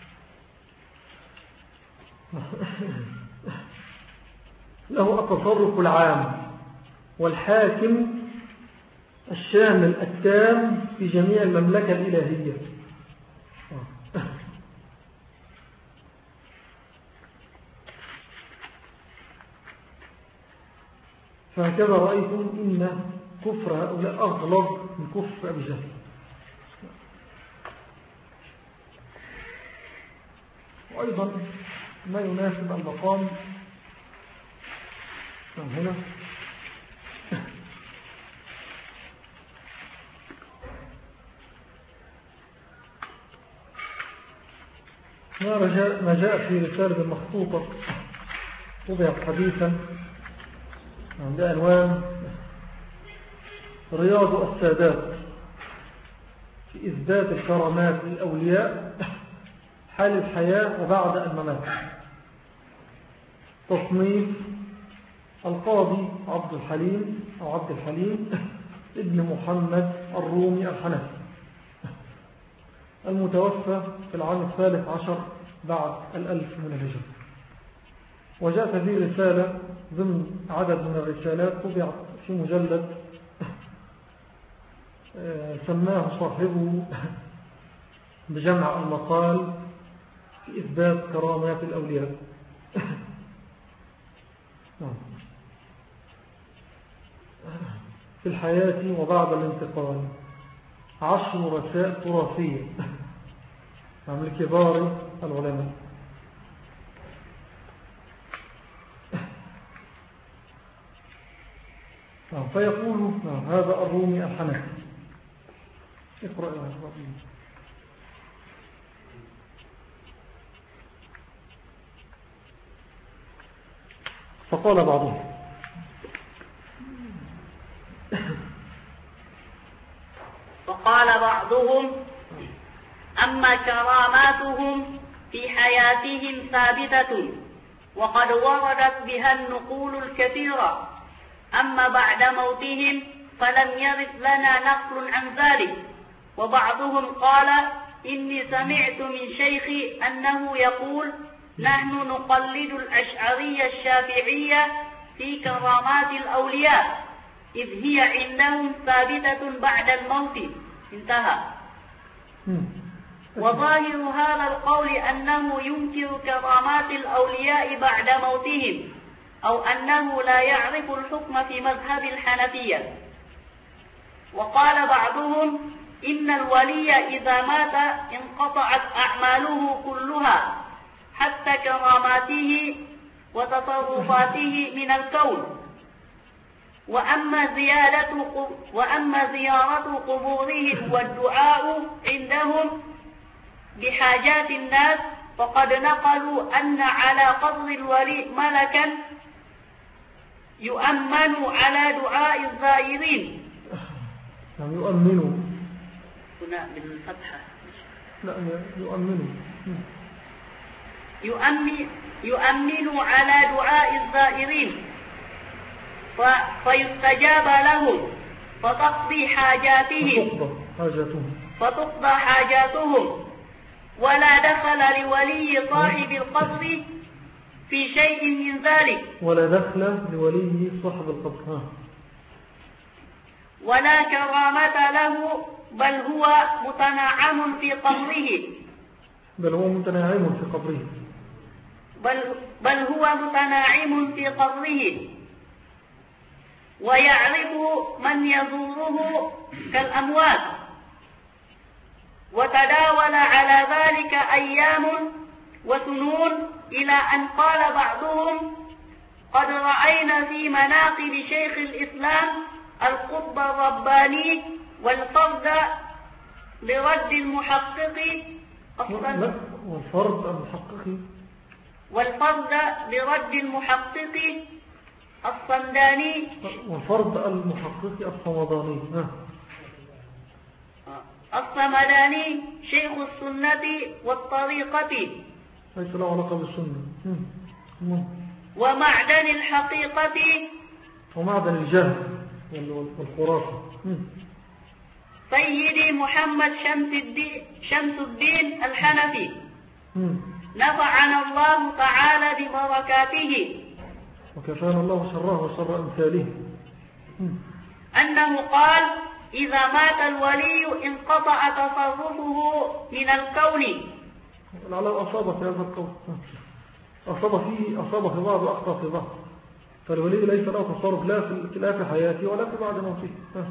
S1: له التصرف العام والحاكم الشامل التام في جميع المملكة الإلهية. فهكذا رأيتم إن كفر هؤلاء أغلظ من كفر أبي جهل. وأيضا ما يناسب المقام هنا ما جاء في رسالة مخطوطة طبعت حديثا بعنوان رياض السادات في إثبات الكرامات للأولياء حال الحياة وبعد الممات، تصنيف القاضي عبد الحليم أو عبد الحليم ابن محمد الرومي الحنفي، المتوفى في العام الثالث عشر بعد الألف من الهجرة. وجاءت هذه رسالة ضمن عدد من الرسالات طبعت في مجلد سماه صاحبه بجمع المقال في إثبات كرامات الأولياء. في الحياة وبعد الانتقال، عشر رسائل تراثية عن كبار العلماء. فيقول هذا الرومي الحنفي. اقرأ يا ربي. فقال بعضهم
S2: فقال بعضهم أما كراماتهم في حياتهم ثابتة وقد وردت بها النقول الكثيرة، أما بعد موتهم فلم يرد لنا نقل عن ذلك. وبعضهم قال إني سمعت من شيخي أنه يقول نحن نقلد الأشعرية الشافعية في كرامات الأولياء إذ هي عندهم ثابتة بعد الموت. انتهى. وظاهر هذا القول أنه ينكر كرامات الأولياء بعد موتهم، أو أنه لا يعرف الحكم في مذهب الحنفية. وقال بعضهم إن الولي إذا مات انقطعت أعماله كلها حتى كراماته وتصرفاته من الكون. وأما زيارة وأما زيارة قبورهم والدعاء عندهم بحاجات الناس فقد نقلوا أن على قبر الولي ملكا يؤمن على دعاء الزائرين.
S1: يعني يؤمنوا
S2: هنا بالفتحة.
S1: لا يؤمنوا
S2: يؤمن يؤمن على دعاء الزائرين فيستجاب لهم فتقضي حاجاتهم فتقضى حاجاتهم ولا دخل لولي صاحب القصر في شيء من ذلك
S1: ولا دخل لولي صاحب القصر
S2: ولا كرامة له بل هو متنعم في قبره
S1: بل هو متنعم في قبره
S2: بل, بل هو متنعم في قبره ويعرف من يزوره كالأموات وتداول على ذلك أيام وسنون إلى أن قال بعضهم قد رأينا في مناقب شيخ الإسلام القطب الرباني والفرد لرد المحقق
S1: والفرد المحقق
S2: والفرد لرد المحقق الصمداني
S1: والفرد المحقق الصمداني
S2: الصمداني شيخ السنة والطريقة
S1: ليس له علاقة بالسنة
S2: ومعدن الحقيقة
S1: ومعدن الجهل والخرافة
S2: سيدي محمد شمس الدين, شمس الدين الحنفي نفعنا الله تعالى ببركاته
S1: وكفانا الله شره وشر أمثاله
S2: أنه قال إذا مات الولي انقطع تصرفه من الكون.
S1: لعله أصاب في هذا القول، أصاب فيه أصاب في بعض وأخطأ في بعض، فالولي ليس له تصرف لا في حياته ولا في بعد موته.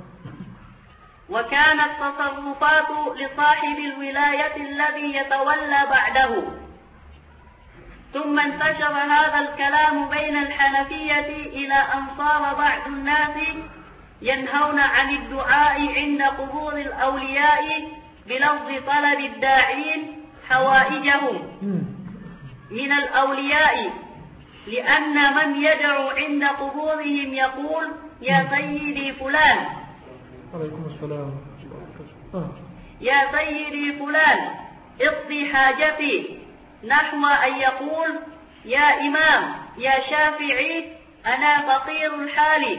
S2: وكانت تصرفات لصاحب الولاية الذي يتولى بعده. ثم انتشر هذا الكلام بين الحنفية إلى أن صار بعض الناس ينهون عن الدعاء عند قبور الأولياء بلفظ طلب الداعين حوائجهم من الأولياء، لأن من يدعو عند قبورهم يقول يا سيدي فلان
S1: عليكم السلام
S2: يا سيدي فلان اقضي حاجتي، نحو أن يقول يا إمام يا شافعي أنا فقير الحال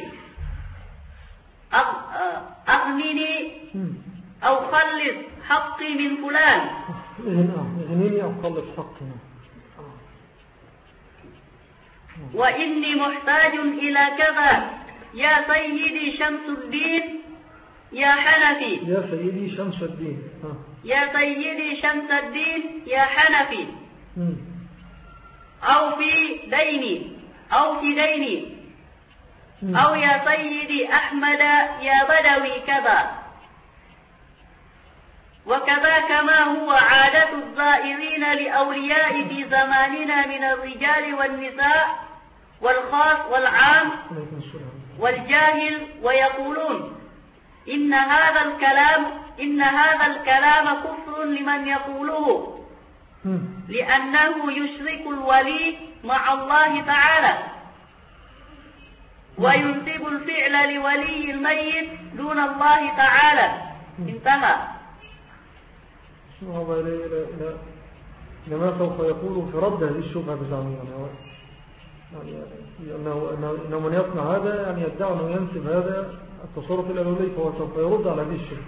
S2: أغنني أو خلص حقي من فلان.
S1: اغنيني أو خلص حقي.
S2: وإني محتاج إلى كذا يا سيدي شمس الدين يا حنفي
S1: يا سيدي شمس الدين
S2: يا سيدي شمس الدين يا حنفي أو في ديني أو في ديني أو يا سيدي أحمد يا بدوي كذا. وكذاك ما هو عادة الزائرين لأولياء في زماننا من الرجال والنساء والخاص والعام والجاهل، ويقولون إن هذا الكلام إن هذا الكلام كفر لمن يقوله، لأنه يشرك الولي مع الله تعالى وينسب الفعل لولي الميت دون الله تعالى. انتهى.
S1: هذا إلى إلى إلى ما سوف يقول في رد هذه الشبهة بزعمهم، يعني أنه أنه من يصنع هذا يعني يدعي أنه ينسب هذا التصرف إلى الولي، فهو سوف يرد على هذه الشبهة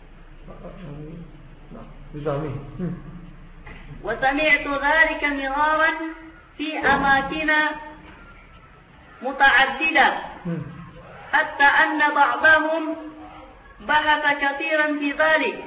S1: بزعمه.
S2: وسمعت ذلك مرارا في أماكن متعددة، حتى أن بعضهم بحث كثيرا في ذلك،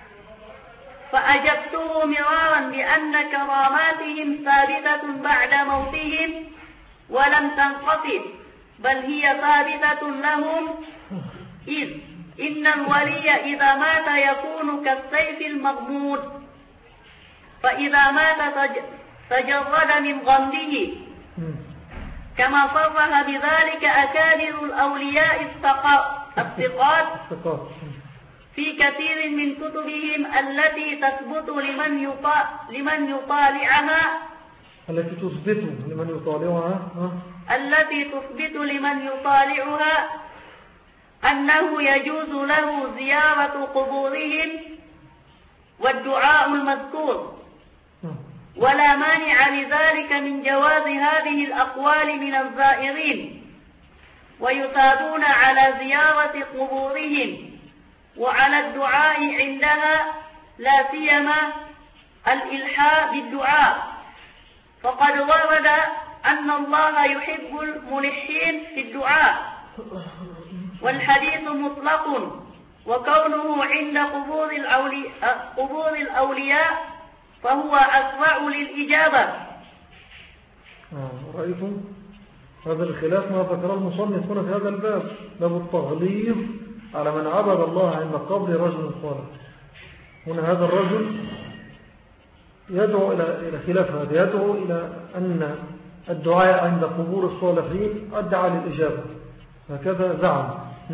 S2: فأجبته مرارا بأن كراماتهم ثابتة بعد موتهم ولم تنقطع، بل هي ثابتة لهم، إذ إن الولي إذا مات يكون كالسيف المغمود، فإذا مات تجرد من غمده، كما صرح بذلك أكابر الأولياء الثقات في كثير من كتبهم التي تثبت لمن يطالع لمن يطالعها
S1: التي تثبت لمن يطالعها
S2: التي تثبت لمن يطالعها أنه يجوز له زيارة قبورهم والدعاء المذكور، ولا مانع لذلك من جواز هذه الأقوال من الزائرين، ويثابون على زيارة قبورهم وعلى الدعاء عندها، لا سيما الإلحاء بالدعاء، فقد ورد أن الله يحب الملحين في الدعاء، والحديث مطلق، وكونه عند قبور الأولياء, قبور الأولياء فهو أسرع للإجابة.
S1: آه رأيتم هذا الخلاف ما ذكر المصنف هنا في هذا الباب، باب التغليظ على من عبد الله عند قبر رجل صالح. هنا هذا الرجل يدعو إلى خلاف هذا، يدعو إلى أن الدعاء عند قبور الصالحين أدعى للإجابة، هكذا زعم.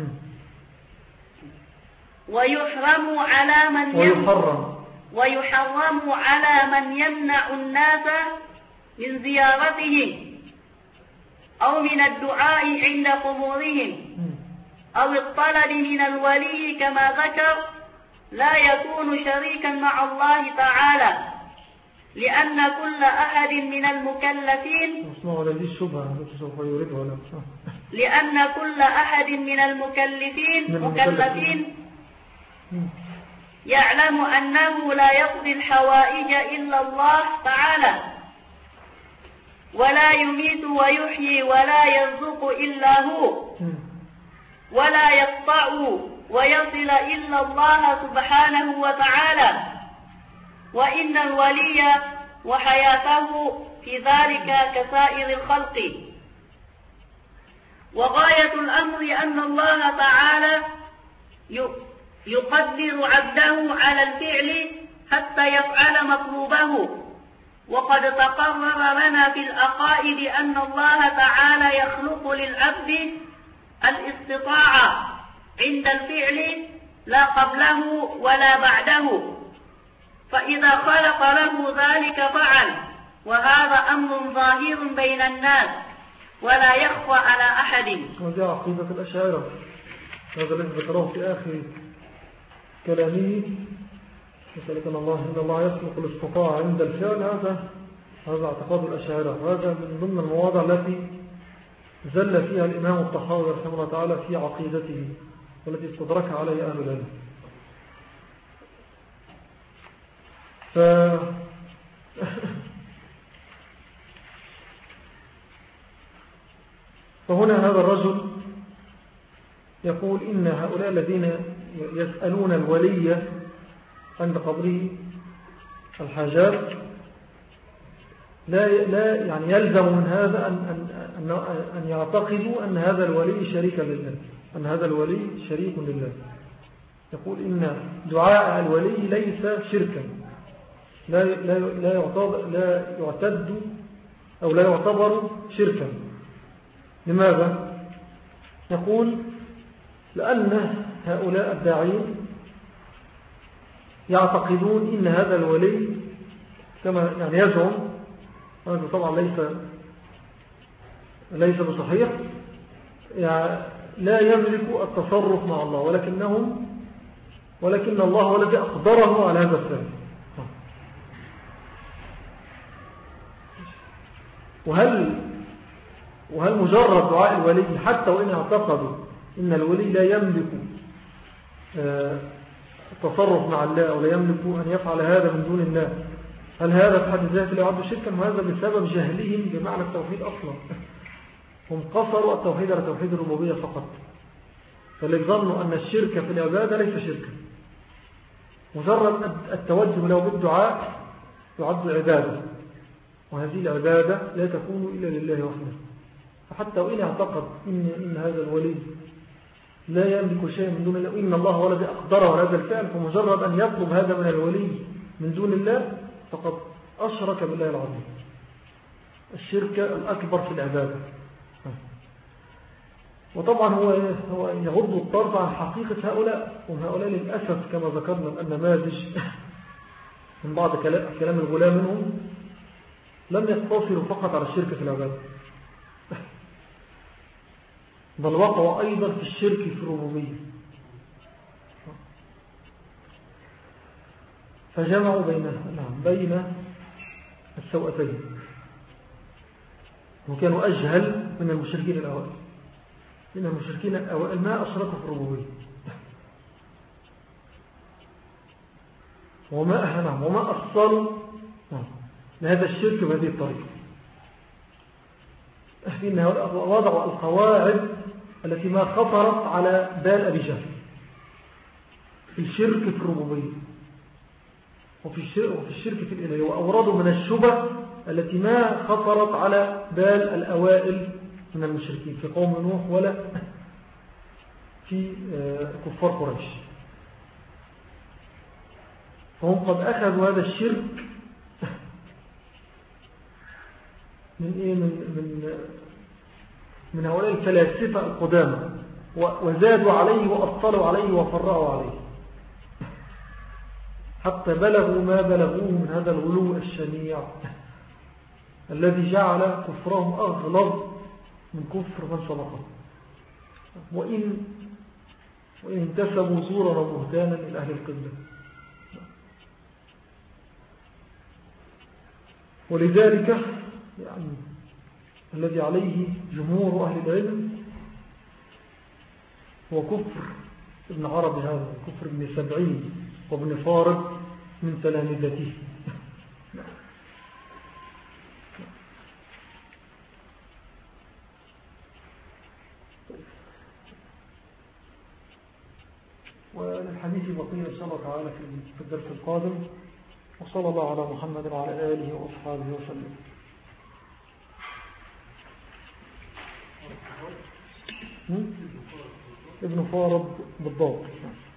S2: ويحرم على من
S1: ويحرم
S2: ويحرم على من يمنع الناس من زيارتهم أو من الدعاء عند قبورهم أو الطلب من الولي كما ذكر، لا يكون شريكا مع الله تعالى، لأن كل أحد من المكلفين لأن كل أحد من المكلفين مكلفين يعلم أنه لا يقضي الحوائج إلا الله تعالى، ولا يميت ويحيي ولا يرزق إلا هو، ولا يقطع ويصل إلا الله سبحانه وتعالى، وإن الولي وحياته في ذلك كسائر الخلق. وغاية الأمر أن الله تعالى يقدر عبده على الفعل حتى يفعل مطلوبه، وقد تقرر لنا في العقائد أن الله تعالى يخلق للعبد الاستطاعة عند الفعل لا قبله ولا بعده، فإذا خلق له ذلك فعل، وهذا أمر ظاهر بين الناس ولا يخفى على أحد.
S1: وجاء عقيدة الأشاعرة، هذا الذي ذكره في آخر كلامه، يسألك أن الله إن الله يخلق الاستطاعة عند الفعل، هذا هذا اعتقاد الأشاعرة، وهذا من ضمن المواضع التي زل فيها الإمام الطحاوي رحمه الله تعالى في عقيدته والتي استدركها عليه أهل العلم. ف... فهنا هذا الرجل يقول إن هؤلاء الذين يسألون الولي عند قبره الحاجات لا لا يعني يلزم من هذا أن أن أن يعتقدوا أن هذا الولي شريكا لله، أن هذا الولي شريك لله. يقول إن دعاء الولي ليس شركا، لا لا لا يعتبر لا يعتد أو لا يعتبر شركا. لماذا؟ يقول لأن هؤلاء الداعين يعتقدون إن هذا الولي كما يعني يزعم، هذا طبعا ليس ليس بصحيح، يعني لا يملك التصرف مع الله، ولكنهم ولكن الله هو الذي أقدره على هذا الفعل. وهل وهل مجرد دعاء الولي حتى وإن اعتقدوا إن الولي لا يملك التصرف مع الله أو لا يملك أن يفعل هذا من دون الله، هل هذا في حد ذاته لا يعد شركا؟ وهذا بسبب جهلهم بمعنى التوحيد أصلا. هم قصروا التوحيد على توحيد الربوبية فقط، فالذي ظنوا أن الشرك في العبادة ليس شركا، مجرد التوجه له بالدعاء يعد عبادة، وهذه العبادة لا تكون إلا لله وحده. فحتى وإن اعتقد إن, إن هذا الولي لا يملك شيء من دون الله، وإن الله هو الذي أقدره هذا الفعل، فمجرد أن يطلب هذا من الولي من دون الله فقد أشرك بالله العظيم، الشرك الأكبر في العبادة. وطبعا هو هو يغض الطرف عن حقيقة هؤلاء، وهم هؤلاء للأسف كما ذكرنا النماذج من بعض كلام الغلام منهم لم يقتصروا فقط على الشرك في العبادة، بل وقعوا أيضا في الشرك في الربوبية، فجمعوا بين نعم بين السوءتين، وكانوا أجهل من المشركين الأوائل، لأن المشركين الأوائل ما أشركوا في الربوبية وما أهنهم وما أصلوا لهذا الشرك بهذه الطريقة. أحفين وضعوا القواعد التي ما خطرت على بال أبي جهل في الشرك في الربوبية وفي الشرك, وفي الشرك في الإلهية، وأوردوا من الشبه التي ما خطرت على بال الأوائل من المشركين في قوم نوح ولا في كفار قريش. فهم قد أخذوا هذا الشرك من إيه من من من هؤلاء الفلاسفة القدامى، وزادوا عليه وأطلوا عليه وفرعوا عليه حتى بلغوا ما بلغوه من هذا الغلو الشنيع الذي جعل كفرهم أغلظ من كفر من سبقهم، وإن وإن انتسبوا زورا وبهتانا إلى أهل القبلة. ولذلك يعني الذي عليه جمهور أهل العلم هو كفر ابن عربي، هذا كفر ابن سبعين وابن فارض من تلامذته. وللحديث بقية إن شاء الله تعالى في الدرس القادم، وصلى الله على محمد وعلى آله وأصحابه وسلم. ابن فارض بالضبط.